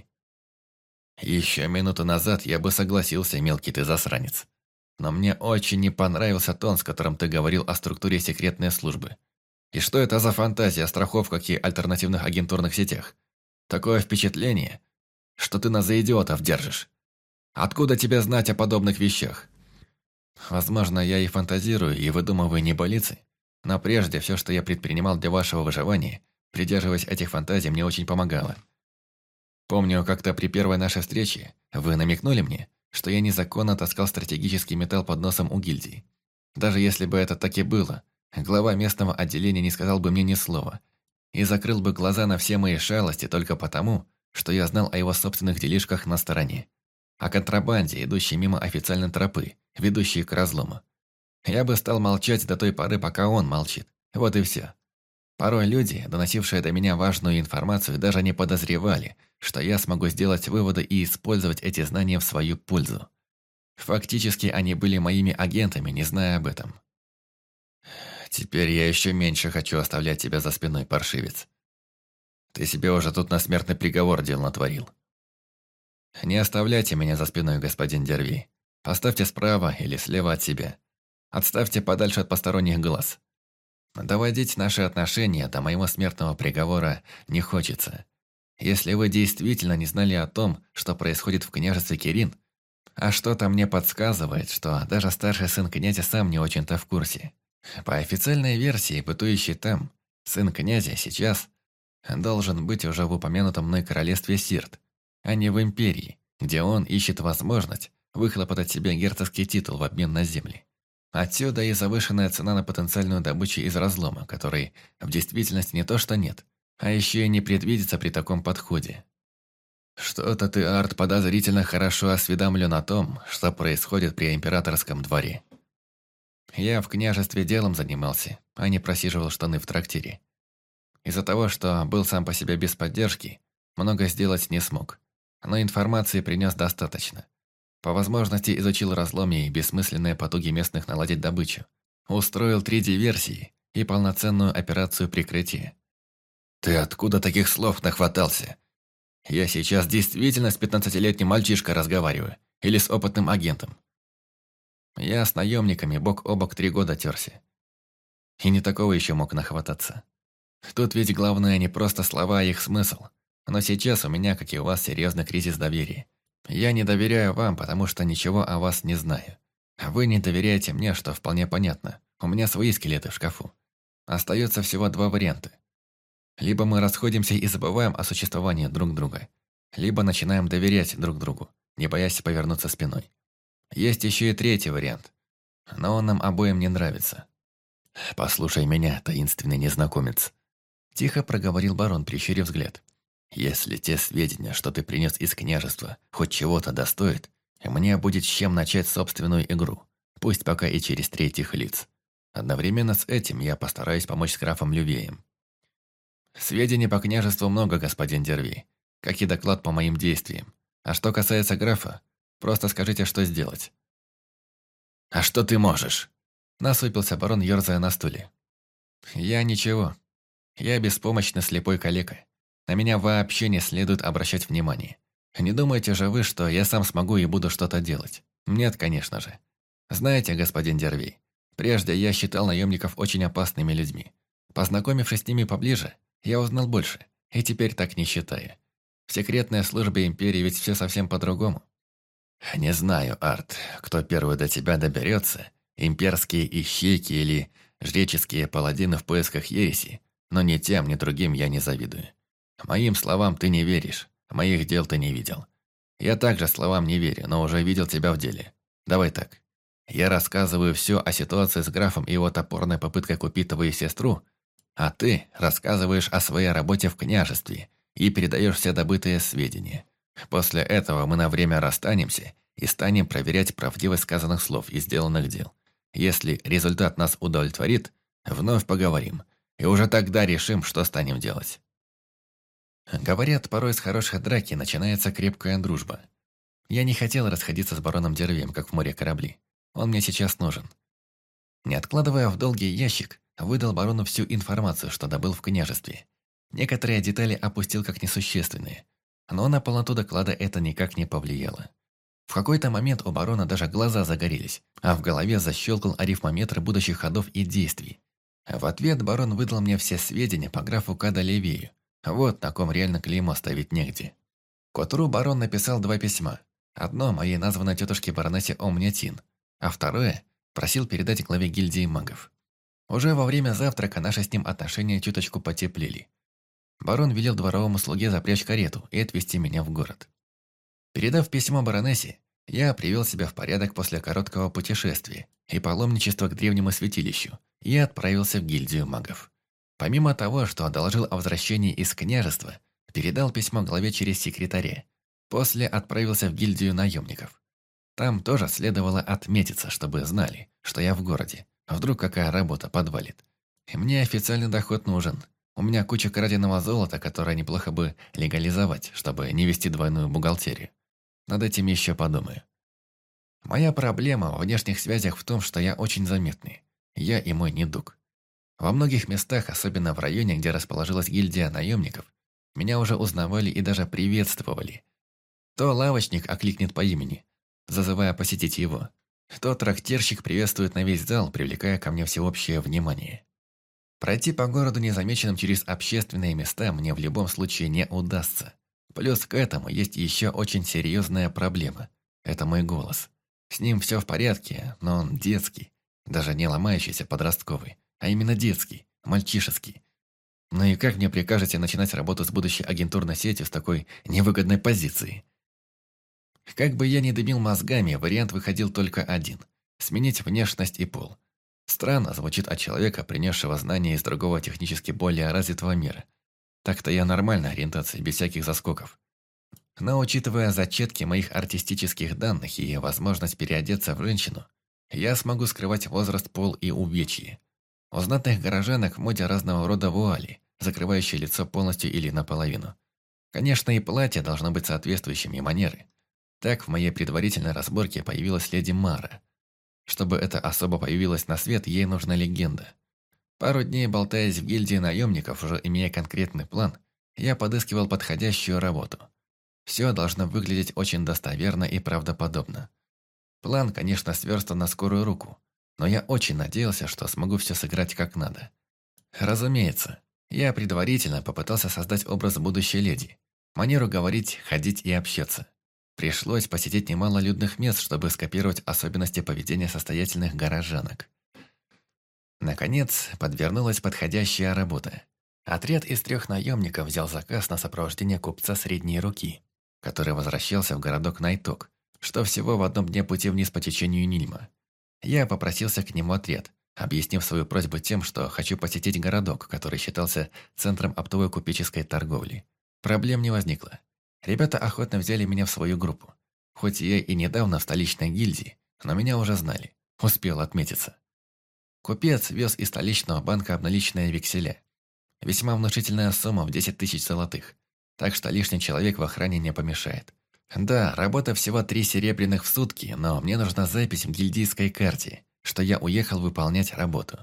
Еще минуту назад я бы согласился, мелкий ты засранец. Но мне очень не понравился тон, с которым ты говорил о структуре секретной службы. И что это за фантазия о страховках и альтернативных агентурных сетях? Такое впечатление, что ты нас за идиотов держишь. Откуда тебе знать о подобных вещах? Возможно, я и фантазирую, и выдумываю небылицы, но прежде все, что я предпринимал для вашего выживания, придерживаясь этих фантазий, мне очень помогало. Помню, как-то при первой нашей встрече вы намекнули мне, что я незаконно таскал стратегический металл под носом у гильдии. Даже если бы это так и было, глава местного отделения не сказал бы мне ни слова. и закрыл бы глаза на все мои шалости только потому, что я знал о его собственных делишках на стороне. О контрабанде, идущей мимо официальной тропы, ведущей к разлому. Я бы стал молчать до той поры, пока он молчит. Вот и все. Порой люди, доносившие до меня важную информацию, даже не подозревали, что я смогу сделать выводы и использовать эти знания в свою пользу. Фактически они были моими агентами, не зная об этом. Теперь я еще меньше хочу оставлять тебя за спиной, паршивец. Ты себе уже тут на смертный приговор дел натворил. Не оставляйте меня за спиной, господин Дерви. Поставьте справа или слева от себя. Отставьте подальше от посторонних глаз. Доводить наши отношения до моего смертного приговора не хочется. Если вы действительно не знали о том, что происходит в княжестве Кирин, а что-то мне подсказывает, что даже старший сын князя сам не очень-то в курсе. По официальной версии, бытующей там, сын князя сейчас должен быть уже в упомянутом мной королевстве Сирт, а не в империи, где он ищет возможность выхлопотать себе герцогский титул в обмен на земли. Отсюда и завышенная цена на потенциальную добычу из разлома, которой в действительности не то что нет, а еще и не предвидится при таком подходе. Что-то ты, Арт, подозрительно хорошо осведомлен о том, что происходит при императорском дворе. Я в княжестве делом занимался, а не просиживал штаны в трактире. Из-за того, что был сам по себе без поддержки, много сделать не смог, но информации принес достаточно. По возможности изучил разлом и бессмысленные потуги местных наладить добычу. Устроил 3 диверсии и полноценную операцию прикрытия. Ты откуда таких слов нахватался? Я сейчас действительно с 15-летним мальчишкой разговариваю или с опытным агентом. Я с наемниками бок о бок 3 года терся. И не такого еще мог нахвататься. Тут ведь главное не просто слова, а их смысл. Но сейчас у меня, как и у вас, серьезный кризис доверия. Я не доверяю вам, потому что ничего о вас не знаю. Вы не доверяете мне, что вполне понятно. У меня свои скелеты в шкафу. Остается всего 2 варианта. Либо мы расходимся и забываем о существовании друг друга, либо начинаем доверять друг другу, не боясь повернуться спиной. Есть еще и 3-й вариант, но он нам обоим не нравится. «Послушай меня, таинственный незнакомец», – тихо проговорил барон, прищурив взгляд. «Если те сведения, что ты принес из княжества, хоть чего-то достоят, мне будет с чем начать собственную игру, пусть пока и через 3-х лиц. Одновременно с этим я постараюсь помочь с графом Лювеем. Сведений по княжеству много, господин Дерви, как и доклад по моим действиям. А что касается графа, просто скажите, что сделать». «А что ты можешь?» – насупился барон, ерзая на стуле. «Я ничего. Я беспомощный слепой калека. На меня вообще не следует обращать внимание. Не думайте же вы, что я сам смогу и буду что-то делать. Нет, конечно же. Знаете, господин Дерви, прежде я считал наемников очень опасными людьми. Познакомившись с ними поближе, я узнал больше, и теперь так не считаю. В секретной службе империи ведь все совсем по-другому. Не знаю, Арт, кто первый до тебя доберется, имперские ищейки или жреческие паладины в поисках ереси, но ни тем, ни другим я не завидую. Моим словам ты не веришь, моих дел ты не видел. Я также словам не верю, но уже видел тебя в деле. Давай так. Я рассказываю все о ситуации с графом и его топорной попыткой купить твою сестру, а ты рассказываешь о своей работе в княжестве и передаешь все добытые сведения. После этого мы на время расстанемся и станем проверять правдивость сказанных слов и сделанных дел. Если результат нас удовлетворит, вновь поговорим, и уже тогда решим, что станем делать. Говорят, порой с хорошей драки начинается крепкая дружба. Я не хотел расходиться с бароном Дервием, как в море корабли. Он мне сейчас нужен. Не откладывая в долгий ящик, выдал барону всю информацию, что добыл в княжестве. Некоторые детали опустил как несущественные, но на полноту доклада это никак не повлияло. В какой-то момент у барона даже глаза загорелись, а в голове защелкал арифмометр будущих ходов и действий. В ответ барон выдал мне все сведения по графу Када Левею. Вот на ком реально клеймо ставить негде. К утру барон написал 2 письма. Одно моей названной тетушке баронессе Омнятин, а второе просил передать главе гильдии магов. Уже во время завтрака наши с ним отношения чуточку потеплели. Барон велел дворовому слуге запрячь карету и отвезти меня в город. Передав письмо баронессе, я привел себя в порядок после короткого путешествия и паломничества к древнему святилищу и отправился в гильдию магов. Помимо того, что доложил о возвращении из княжества, передал письмо главе через секретаря. После отправился в гильдию наемников. Там тоже следовало отметиться, чтобы знали, что я в городе. Вдруг какая работа подвалит. И мне официальный доход нужен. У меня куча краденого золота, которое неплохо бы легализовать, чтобы не вести двойную бухгалтерию. Над этим еще подумаю. Моя проблема во внешних связях в том, что я очень заметный. Я и мой недуг. Во многих местах, особенно в районе, где расположилась гильдия наемников, меня уже узнавали и даже приветствовали. То лавочник окликнет по имени, зазывая посетить его, то трактирщик приветствует на весь зал, привлекая ко мне всеобщее внимание. Пройти по городу незамеченным через общественные места мне в любом случае не удастся. Плюс к этому есть еще очень серьезная проблема. Это мой голос. С ним все в порядке, но он детский. Даже не ломающийся подростковый, а именно детский, мальчишеский. Ну и как мне прикажете начинать работу с будущей агентурной сетью с такой невыгодной позиции? Как бы я ни дымил мозгами, вариант выходил только один – сменить внешность и пол. Странно звучит от человека, принесшего знания из другого технически более развитого мира. Так-то я нормальной ориентации, без всяких заскоков. Но учитывая зачатки моих артистических данных и возможность переодеться в женщину, я смогу скрывать возраст, пол и увечье. У знатных горожанок в моде разного рода вуали, закрывающие лицо полностью или наполовину. Конечно, и платье должно быть соответствующим, и манеры. Так в моей предварительной разборке появилась леди Мара. Чтобы эта особа появилась на свет, ей нужна легенда. Пару дней болтаясь в гильдии наемников, уже имея конкретный план, я подыскивал подходящую работу. Все должно выглядеть очень достоверно и правдоподобно. План, конечно, сверстан на скорую руку, но я очень надеялся, что смогу все сыграть как надо. Разумеется, я предварительно попытался создать образ будущей леди, манеру говорить, ходить и общаться. Пришлось посетить немало людных мест, чтобы скопировать особенности поведения состоятельных горожанок. Наконец, подвернулась подходящая работа. Отряд из 3 наемников взял заказ на сопровождение купца средней руки, который возвращался в городок Найток, что всего в одном дне пути вниз по течению Нильма. Я попросился к нему отряд, объяснив свою просьбу тем, что хочу посетить городок, который считался центром оптовой купеческой торговли. Проблем не возникло. Ребята охотно взяли меня в свою группу. Хоть я и недавно в столичной гильдии, но меня уже знали. Успел отметиться. Купец вез из столичного банка обналиченные векселя. Весьма внушительная сумма в 10 000 золотых. Так что лишний человек в охране не помешает. Да, работа всего 3 серебряных в сутки, но мне нужна запись в гильдийской карте, что я уехал выполнять работу.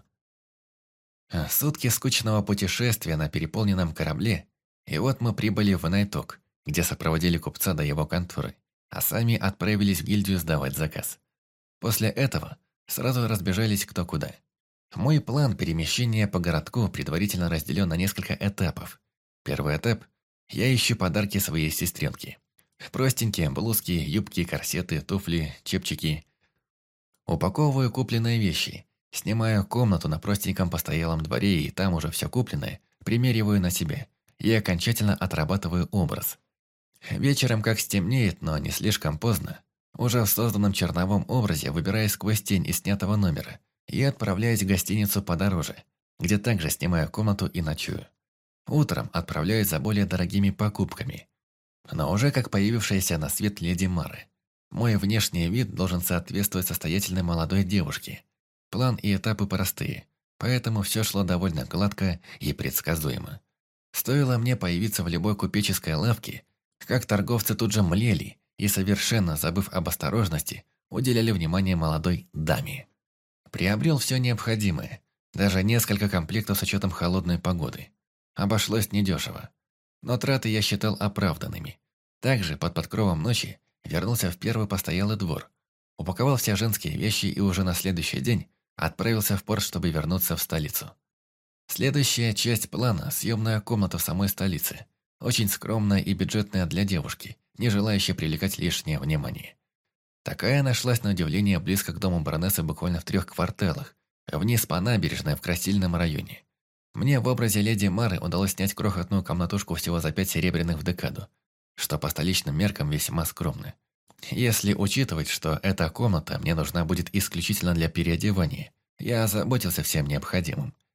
Сутки скучного путешествия на переполненном корабле, и вот мы прибыли в Найток, где сопроводили купца до его конторы, а сами отправились в гильдию сдавать заказ. После этого сразу разбежались кто куда. Мой план перемещения по городку предварительно разделен на несколько этапов. Первый этап – я ищу подарки своей сестренке. Простенькие блузки, юбки, корсеты, туфли, чепчики. Упаковываю купленные вещи, снимаю комнату на простеньком постоялом дворе и там уже все купленное примериваю на себя и окончательно отрабатываю образ. Вечером, как стемнеет, но не слишком поздно, уже в созданном черновом образе выбираюсь сквозь тень из снятого номера и отправляюсь в гостиницу подороже, где также снимаю комнату и ночую. Утром отправляюсь за более дорогими покупками, но уже как появившаяся на свет леди Мары. Мой внешний вид должен соответствовать состоятельной молодой девушке. План и этапы простые, поэтому все шло довольно гладко и предсказуемо. Стоило мне появиться в любой купеческой лавке, как торговцы тут же млели и, совершенно забыв об осторожности, уделяли внимание молодой даме. Приобрел все необходимое, даже несколько комплектов с учетом холодной погоды. Обошлось недешево, но траты я считал оправданными. Также под покровом ночи вернулся в первый постоялый двор, упаковал все женские вещи и уже на следующий день отправился в порт, чтобы вернуться в столицу. Следующая часть плана – съемная комната в самой столице. Очень скромная и бюджетная для девушки, не желающей привлекать лишнее внимание. Такая нашлась на удивление близко к дому баронессы буквально в 3 кварталах, вниз по набережной в Красильном районе. Мне в образе леди Мары удалось снять крохотную комнатушку всего за 5 серебряных в декаду, что по столичным меркам весьма скромно. Если учитывать, что эта комната мне нужна будет исключительно для переодевания, я озаботился всем необходимым.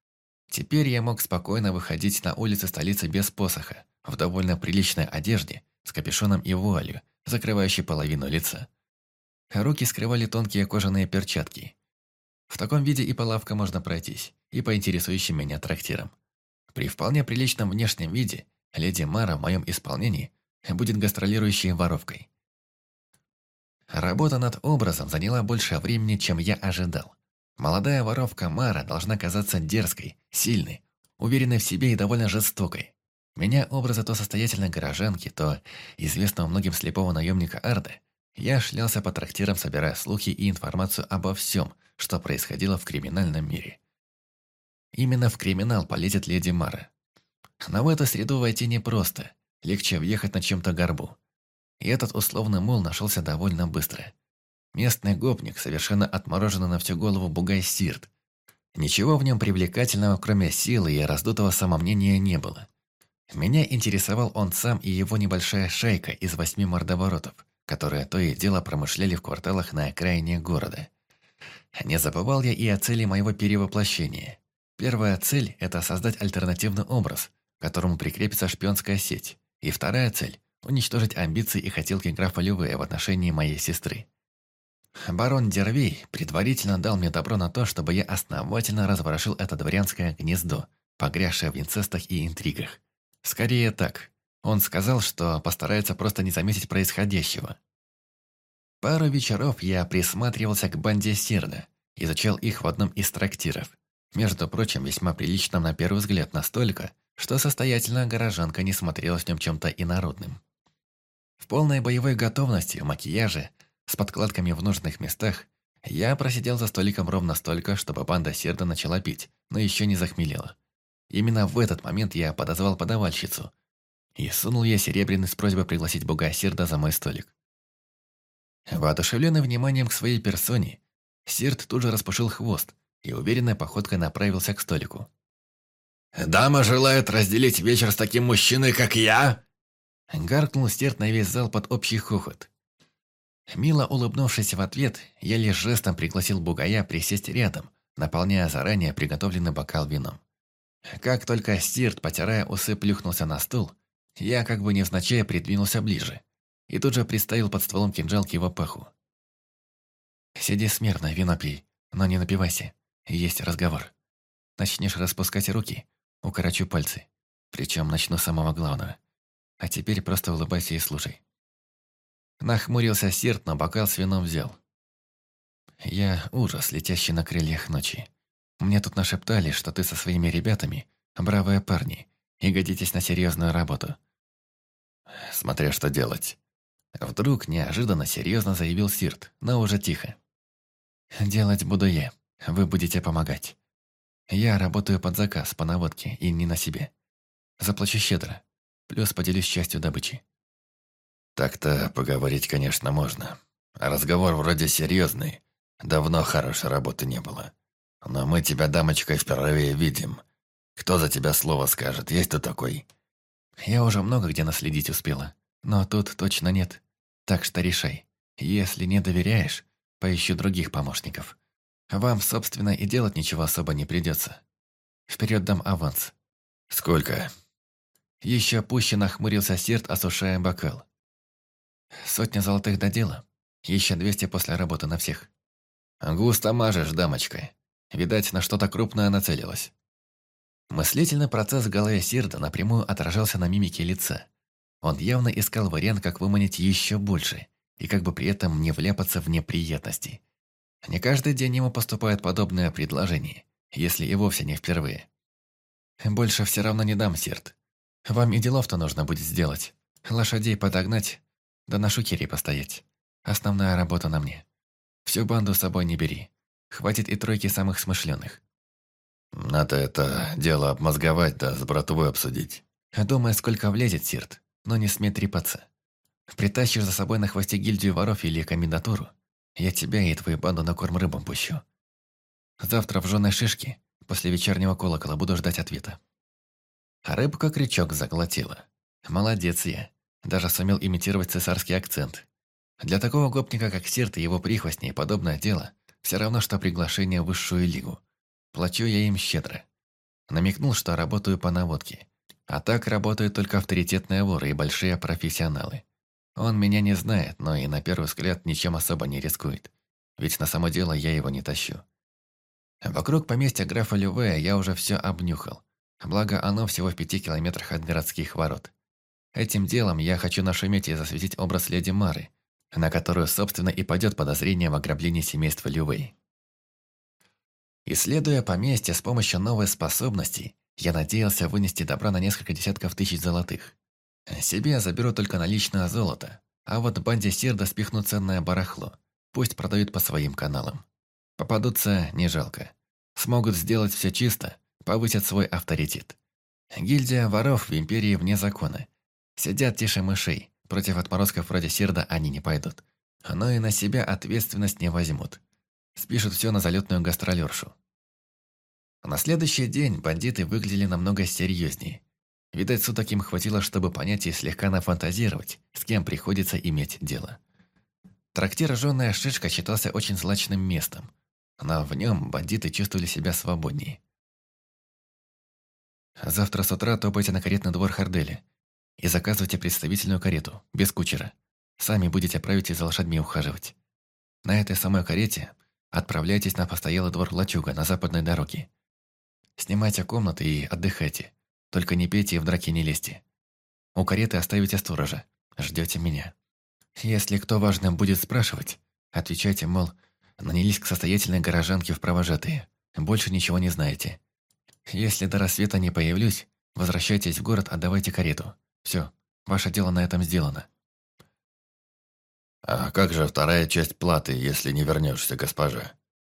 Теперь я мог спокойно выходить на улицы столицы без посоха, в довольно приличной одежде, с капюшоном и вуалью, закрывающей половину лица. Руки скрывали тонкие кожаные перчатки. В таком виде и по лавкам можно пройтись, и по интересующим меня трактирам. При вполне приличном внешнем виде леди Мара в моем исполнении будет гастролирующей воровкой. Работа над образом заняла больше времени, чем я ожидал. Молодая воровка Мара должна казаться дерзкой, сильной, уверенной в себе и довольно жестокой. Меня образа то состоятельной горожанки, то известного многим слепого наемника Арда. Я шлялся по трактирам, собирая слухи и информацию обо всем, что происходило в криминальном мире. Именно в криминал полезет леди Мара. Но в эту среду войти непросто, легче въехать на чем-то горбу. И этот условный мул нашелся довольно быстро. Местный гопник, совершенно отмороженный на всю голову бугай Сирт. Ничего в нем привлекательного, кроме силы и раздутого самомнения, не было. Меня интересовал он сам и его небольшая шайка из 8 мордоворотов, которые то и дело промышляли в кварталах на окраине города. Не забывал я и о цели моего перевоплощения. Первая цель – это создать альтернативный образ, к которому прикрепится шпионская сеть. И вторая цель – уничтожить амбиции и хотелки графа Лювея в отношении моей сестры. Барон Дервей предварительно дал мне добро на то, чтобы я основательно разворошил это дворянское гнездо, погрязшее в инцестах и интригах. Скорее так. Он сказал, что постарается просто не заметить происходящего. Пару вечеров я присматривался к банде Сирда, изучал их в одном из трактиров. Между прочим, весьма приличным на первый взгляд настолько, что состоятельная горожанка не смотрелась в нем чем-то инородным. В полной боевой готовности, в макияже, с подкладками в нужных местах, я просидел за столиком ровно столько, чтобы банда Сирда начала пить, но еще не захмелела. Именно в этот момент я подозвал подавальщицу и сунул ей серебряный с просьбой пригласить бугая Сирда за мой столик. Воодушевленный вниманием к своей персоне, Сирд тут же распушил хвост и уверенной походкой направился к столику. «Дама желает разделить вечер с таким мужчиной, как я?» Гаркнул Сирд на весь зал под общий хохот. Мило улыбнувшись в ответ, я лишь жестом пригласил бугая присесть рядом, наполняя заранее приготовленный бокал вином. Как только Сирд, потирая усы, плюхнулся на стул, я как бы невзначай придвинулся ближе и тут же приставил под стволом кинжал к его паху. «Сиди смирно, вино пей, но не напивайся, есть разговор. Начнешь распускать руки, укорочу пальцы, причем начну с самого главного. А теперь просто улыбайся и слушай». Нахмурился Сирд, но бокал с вином взял. «Я ужас, летящий на крыльях ночи. Мне тут нашептали, что ты со своими ребятами бравые парни и годитесь на серьезную работу». «Смотря что делать». Вдруг неожиданно серьезно заявил Сирд, но уже тихо. «Делать буду я, вы будете помогать. Я работаю под заказ по наводке и не на себе. Заплачу щедро, плюс поделюсь частью добычи». «Так-то поговорить, конечно, можно. Разговор вроде серьезный. Давно хорошей работы не было. Но мы тебя, дамочкой, впервые видим. Кто за тебя слово скажет? Есть ты такой?» «Я уже много где наследить успела, но тут точно нет. Так что решай. Если не доверяешь, поищу других помощников. Вам, собственно, и делать ничего особо не придется. Вперед дам аванс». «Сколько?» Еще пуще нахмурился Сирд, осушая бокал. 100 золотых до дела. Еще 200 после работы на всех. «Густо мажешь, дамочка. Видать, на что-то крупное нацелилась». Мыслительный процесс в голове Сирда напрямую отражался на мимике лица. Он явно искал вариант, как выманить еще больше, и как бы при этом не вляпаться в неприятности. Не каждый день ему поступает подобное предложение, если и вовсе не впервые. «Больше все равно не дам, Сирд. Вам и делов-то нужно будет сделать. Лошадей подогнать, да на шукере постоять. Основная работа на мне. Всю банду с собой не бери. Хватит и тройки самых смышленых». «Надо это дело обмозговать, да с братвой обсудить». «Думай, сколько влезет, Сирд, но не смей трепаться. Притащишь за собой на хвосте гильдию воров или комендатуру, я тебя и твою банду на корм рыбам пущу. Завтра в жженой шишке, после вечернего колокола, буду ждать ответа». Рыбка крючок заглотила. Молодец я. Даже сумел имитировать цесарский акцент. Для такого гопника, как Сирд и его прихвостней, подобное дело все равно, что приглашение в высшую лигу. Плачу я им щедро. Намекнул, что работаю по наводке. А так работают только авторитетные воры и большие профессионалы. Он меня не знает, но и на первый взгляд ничем особо не рискует. Ведь на само дело я его не тащу. Вокруг поместья графа Лювея я уже все обнюхал. Благо, оно всего в 5 километрах от городских ворот. Этим делом я хочу нашуметь и засветить образ леди Мары, на которую, собственно, и пойдет подозрение в ограблении семейства Лювей. Исследуя поместье с помощью новой способности, я надеялся вынести добра на несколько десятков тысяч золотых. Себе я заберу только наличное золото, а вот банде Сирда спихну ценное барахло. Пусть продают по своим каналам. Попадутся не жалко. Смогут сделать все чисто, повысят свой авторитет. Гильдия воров в Империи вне закона. Сидят тише мышей, против отморозков вроде Сирда они не пойдут. Но и на себя ответственность не возьмут. Спишут все на залетную гастролершу. На следующий день бандиты выглядели намного серьезнее. Видать, суток им хватило, чтобы понять и слегка нафантазировать, с кем приходится иметь дело. Трактир «Жжёная шишка» считался очень злачным местом, но в нем бандиты чувствовали себя свободнее. Завтра с утра топайте на каретный двор Харделя и заказывайте представительную карету, без кучера. Сами будете править и за лошадьми ухаживать. На этой самой карете отправляйтесь на постоялый двор Лачуга на западной дороге. Снимайте комнаты и отдыхайте. Только не пейте и в драки не лезьте. У кареты оставите сторожа. Ждете меня. Если кто важным будет спрашивать, отвечайте, мол, нанялись к состоятельной горожанке в провожатые. Больше ничего не знаете. Если до рассвета не появлюсь, возвращайтесь в город, отдавайте карету. Все, ваше дело на этом сделано. «А как же вторая часть платы, если не вернешься, госпожа?»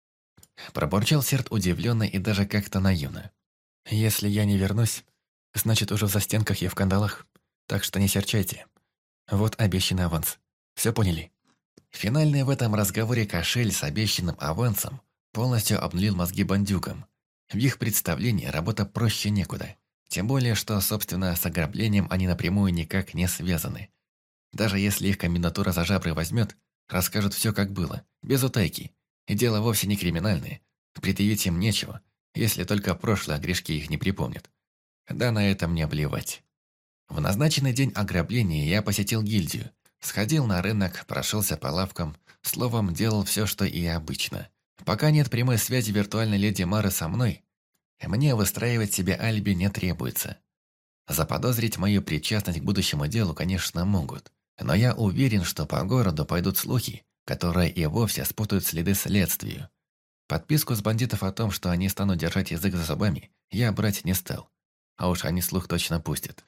Пробурчал Сирд удивленно и даже как-то наивно. «Если я не вернусь, значит, уже в застенках я в кандалах, так что не серчайте. Вот обещанный аванс. Все поняли?» Финальный в этом разговоре кошель с обещанным авансом полностью обнулил мозги бандюгам. В их представлении работа проще некуда. Тем более, что, собственно, с ограблением они напрямую никак не связаны. Даже если их комендатура за жабры возьмет, расскажут все как было, без утайки. И дело вовсе не криминальное. Предъявить им нечего, если только прошлые грешки их не припомнят. Да на это мне плевать. В назначенный день ограбления я посетил гильдию. Сходил на рынок, прошелся по лавкам, словом, делал все, что и обычно. Пока нет прямой связи виртуальной леди Мары со мной, мне выстраивать себе алиби не требуется. Заподозрить мою причастность к будущему делу, конечно, могут. Но я уверен, что по городу пойдут слухи, которые и вовсе спутают следы следствию. Подписку с бандитов о том, что они станут держать язык за зубами, я брать не стал. А уж они слух точно пустят.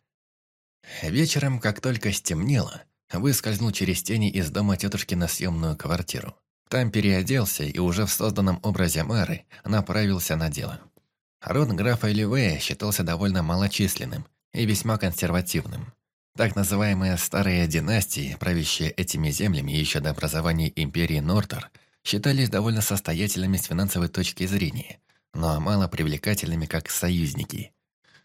Вечером, как только стемнело, выскользнул через тени из дома тетушки на съемную квартиру. Там переоделся и уже в созданном образе Мары направился на дело. Род графа Лювея считался довольно малочисленным и весьма консервативным. Так называемые старые династии, правящие этими землями еще до образования империи Нортор, считались довольно состоятельными с финансовой точки зрения, но мало привлекательными как союзники.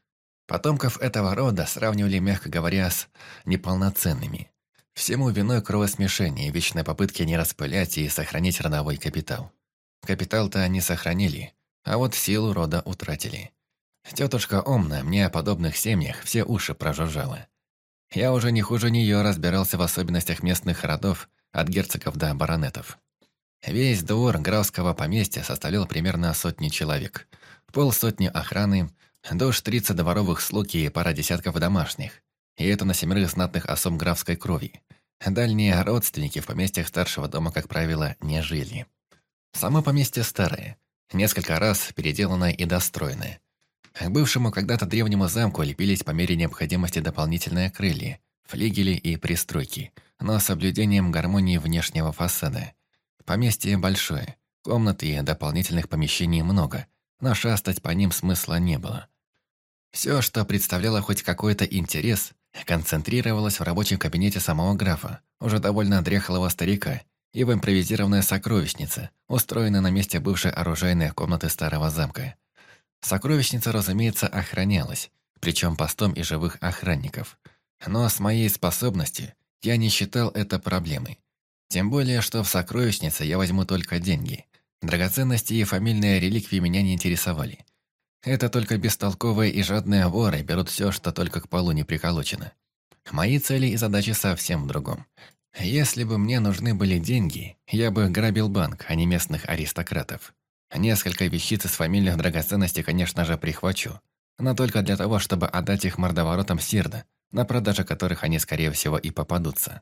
Потомков этого рода сравнивали, мягко говоря, с неполноценными. Всему виной кровосмешение и вечные попытки не распылять и сохранить родовой капитал. Капитал-то они сохранили, а вот силу рода утратили. Тетушка Омна мне о подобных семьях все уши прожужжала. Я уже не хуже нее разбирался в особенностях местных родов, от герцогов до баронетов. Весь двор графского поместья составлял примерно 100 человек. 50 охраны, душ 30 дворовых слуг и пара десятков домашних. И это на 7 знатных особ графской крови. Дальние родственники в поместьях старшего дома, как правило, не жили. Само поместье старое, несколько раз переделанное и достроенное. К бывшему когда-то древнему замку лепились по мере необходимости дополнительные крылья, флигели и пристройки, но с соблюдением гармонии внешнего фасада. Поместье большое, комнат и дополнительных помещений много, но шастать по ним смысла не было. Все, что представляло хоть какой-то интерес, концентрировалось в рабочем кабинете самого графа, уже довольно дряхлого старика, и в импровизированной сокровищнице, устроенной на месте бывшей оружейной комнаты старого замка. Сокровищница, разумеется, охранялась, причем постом и живых охранников. Но с моей способностью я не считал это проблемой. Тем более, что в сокровищнице я возьму только деньги. Драгоценности и фамильные реликвии меня не интересовали. Это только бестолковые и жадные воры берут все, что только к полу не приколочено. Мои цели и задачи совсем в другом. Если бы мне нужны были деньги, я бы грабил банк, а не местных аристократов. Несколько вещиц из фамильных драгоценностей, конечно же, прихвачу. Но только для того, чтобы отдать их мордоворотам Сирда, на продаже которых они, скорее всего, и попадутся.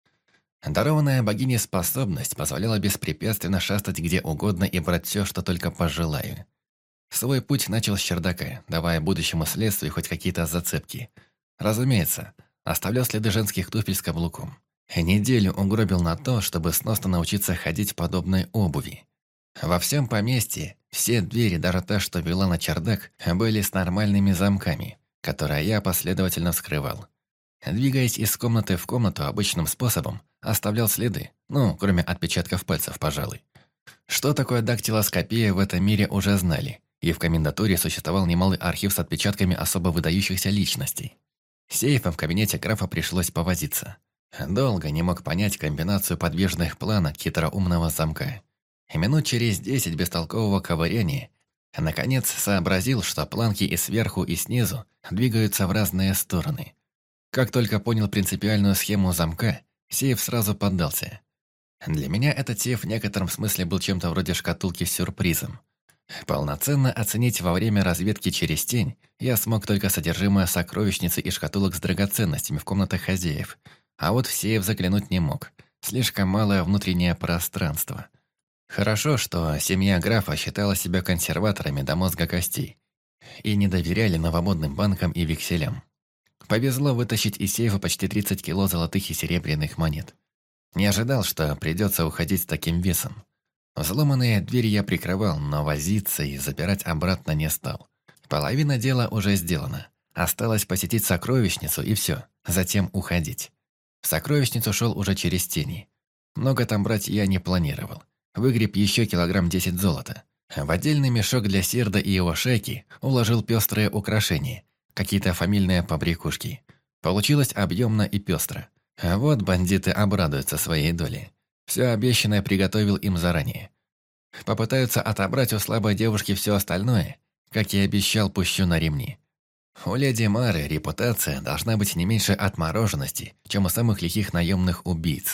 Дарованная богиней способность позволяла беспрепятственно шастать где угодно и брать все, что только пожелаю. Свой путь начал с чердака, давая будущему следствию хоть какие-то зацепки. Разумеется, оставлял следы женских туфель с каблуком. Неделю угробил на то, чтобы сносно научиться ходить в подобной обуви. Во всем поместье все двери, даже та, что вела на чердак, были с нормальными замками, которые я последовательно вскрывал. Двигаясь из комнаты в комнату обычным способом, оставлял следы, кроме отпечатков пальцев, пожалуй. Что такое дактилоскопия в этом мире уже знали, и в комендатуре существовал немалый архив с отпечатками особо выдающихся личностей. С сейфом в кабинете графа пришлось повозиться. Долго не мог понять комбинацию подвижных планок хитроумного замка. И минут через 10 бестолкового ковыряния наконец сообразил, что планки и сверху, и снизу двигаются в разные стороны. Как только понял принципиальную схему замка, сейф сразу поддался. Для меня этот сейф в некотором смысле был чем-то вроде шкатулки с сюрпризом. Полноценно оценить во время разведки через тень я смог только содержимое сокровищницы и шкатулок с драгоценностями в комнатах хозяев, а вот в сейф заглянуть не мог. Слишком малое внутреннее пространство. Хорошо, что семья графа считала себя консерваторами до мозга костей и не доверяли новомодным банкам и векселям. Повезло вытащить из сейфа почти 30 кило золотых и серебряных монет. Не ожидал, что придется уходить с таким весом. Взломанные двери я прикрывал, но возиться и запирать обратно не стал. Половина дела уже сделана. Осталось посетить сокровищницу и все, затем уходить. В сокровищницу шел уже через тени. Много там брать я не планировал. Выгреб еще килограмм 10 золота. В отдельный мешок для Сирда и его шайки уложил пестрые украшения, какие-то фамильные побрякушки. Получилось объемно и пестро. А вот бандиты обрадуются своей доле. Все обещанное приготовил им заранее. Попытаются отобрать у слабой девушки все остальное, как и обещал, пущу на ремни. У леди Мары репутация должна быть не меньше отмороженности, чем у самых лихих наемных убийц.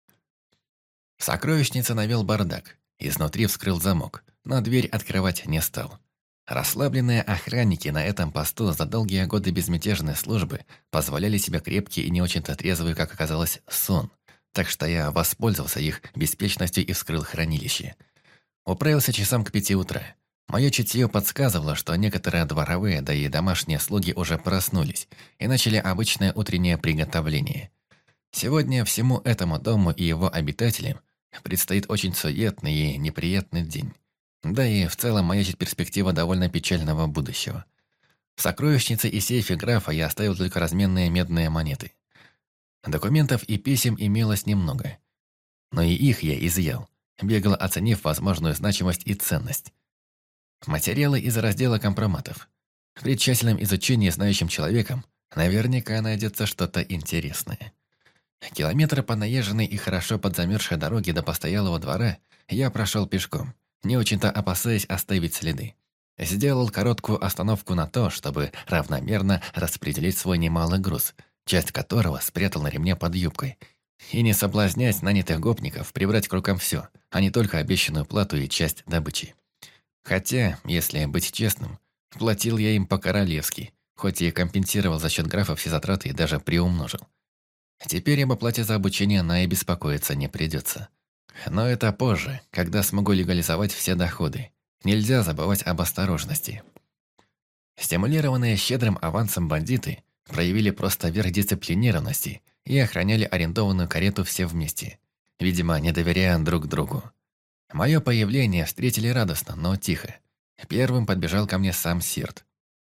В сокровищнице навел бардак, изнутри вскрыл замок, но дверь открывать не стал. Расслабленные охранники на этом посту за долгие годы безмятежной службы позволяли себе крепкий и не очень-то трезвый, как оказалось, сон, так что я воспользовался их беспечностью и вскрыл хранилище. Управился часам к 5 утра. Мое чутье подсказывало, что некоторые дворовые, да и домашние слуги уже проснулись и начали обычное утреннее приготовление. Сегодня всему этому дому и его обитателям предстоит очень суетный и неприятный день. Да и в целом маячит перспектива довольно печального будущего. В сокровищнице и сейфе графа я оставил только разменные медные монеты. Документов и писем имелось немного. Но и их я изъял, бегло оценив возможную значимость и ценность. Материалы из раздела компроматов. При тщательном изучении знающим человеком наверняка найдется что-то интересное. Километры по наезженной и хорошо подзамерзшей дороге до постоялого двора я прошел пешком, не очень-то опасаясь оставить следы. Сделал короткую остановку на то, чтобы равномерно распределить свой немалый груз, часть которого спрятал на ремне под юбкой, и не соблазнять нанятых гопников прибрать к рукам все, а не только обещанную плату и часть добычи. Хотя, если быть честным, платил я им по-королевски, хоть и компенсировал за счет графа все затраты и даже приумножил. Теперь об оплате за обучение Наи беспокоиться не придется. Но это позже, когда смогу легализовать все доходы. Нельзя забывать об осторожности. Стимулированные щедрым авансом бандиты проявили просто верх дисциплинированности и охраняли арендованную карету все вместе, видимо, не доверяя друг другу. Мое появление встретили радостно, но тихо. Первым подбежал ко мне сам Сирд.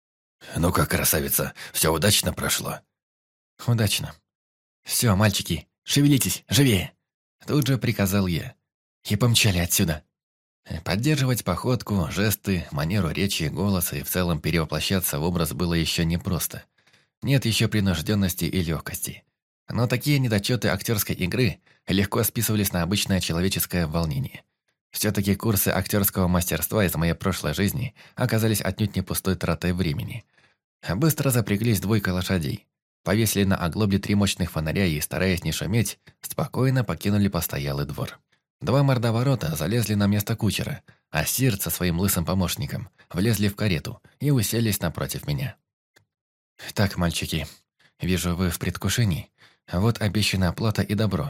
«Ну как, красавица, все удачно прошло?» «Удачно. Все, мальчики, шевелитесь, живее!» Тут же приказал я. И помчали отсюда. Поддерживать походку, жесты, манеру речи, голоса и в целом перевоплощаться в образ было еще непросто. Нет еще принужденности и легкости. Но такие недочеты актерской игры легко списывались на обычное человеческое волнение. Все-таки курсы актерского мастерства из моей прошлой жизни оказались отнюдь не пустой тратой времени. Быстро запряглись двойка лошадей. Повесили на оглобле 3 мощных фонаря и, стараясь не шуметь, спокойно покинули постоялый двор. 2 мордоворота залезли на место кучера, а Сирт со своим лысым помощником влезли в карету и уселись напротив меня. «Так, мальчики, вижу, вы в предвкушении. Вот обещанная оплата и добро».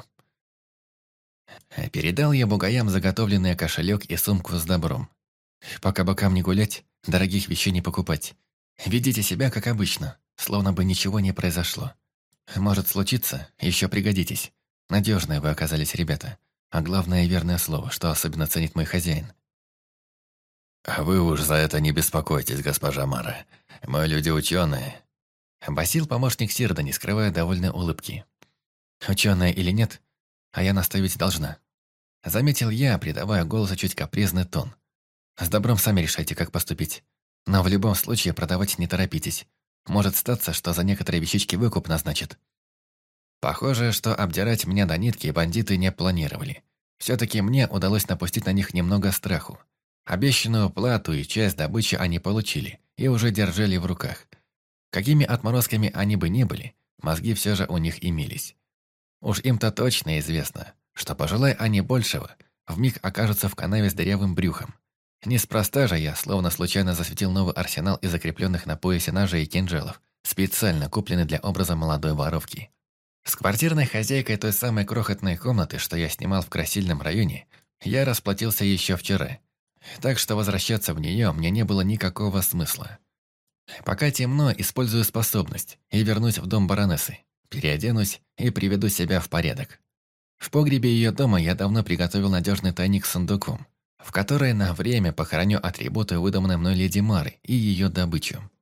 Передал я бугаям заготовленный кошелек и сумку с добром. «Пока бокам не гулять, дорогих вещей не покупать. Ведите себя, как обычно, словно бы ничего не произошло. Может случиться, еще пригодитесь. Надежные вы оказались, ребята. А главное, верное слово, что особенно ценит мой хозяин». «А вы уж за это не беспокойтесь, госпожа Мара. Мы люди ученые». Басил помощник Сирда, не скрывая довольной улыбки. «Ученая или нет, а я наставить должна». Заметил я, придавая голосу чуть капризный тон. «С добром сами решайте, как поступить. Но в любом случае продавать не торопитесь. Может статься, что за некоторые вещички выкуп назначат». Похоже, что обдирать меня до нитки бандиты не планировали. Все-таки мне удалось напустить на них немного страху. Обещанную плату и часть добычи они получили и уже держали в руках. Какими отморозками они бы ни были, мозги все же у них имелись. Уж им-то точно известно, что, пожелай они большего, вмиг окажутся в канаве с дырявым брюхом. Неспроста же я, словно случайно засветил новый арсенал из закрепленных на поясе ножей и кинжалов, специально купленный для образа молодой воровки. С квартирной хозяйкой той самой крохотной комнаты, что я снимал в Красильном районе, я расплатился еще вчера. Так что возвращаться в нее мне не было никакого смысла. Пока темно, использую способность и вернусь в дом баронессы. Переоденусь и приведу себя в порядок. В погребе ее дома я давно приготовил надежный тайник с сундуком, в который на время похороню атрибуты, выданные мной леди Мары и ее добычу.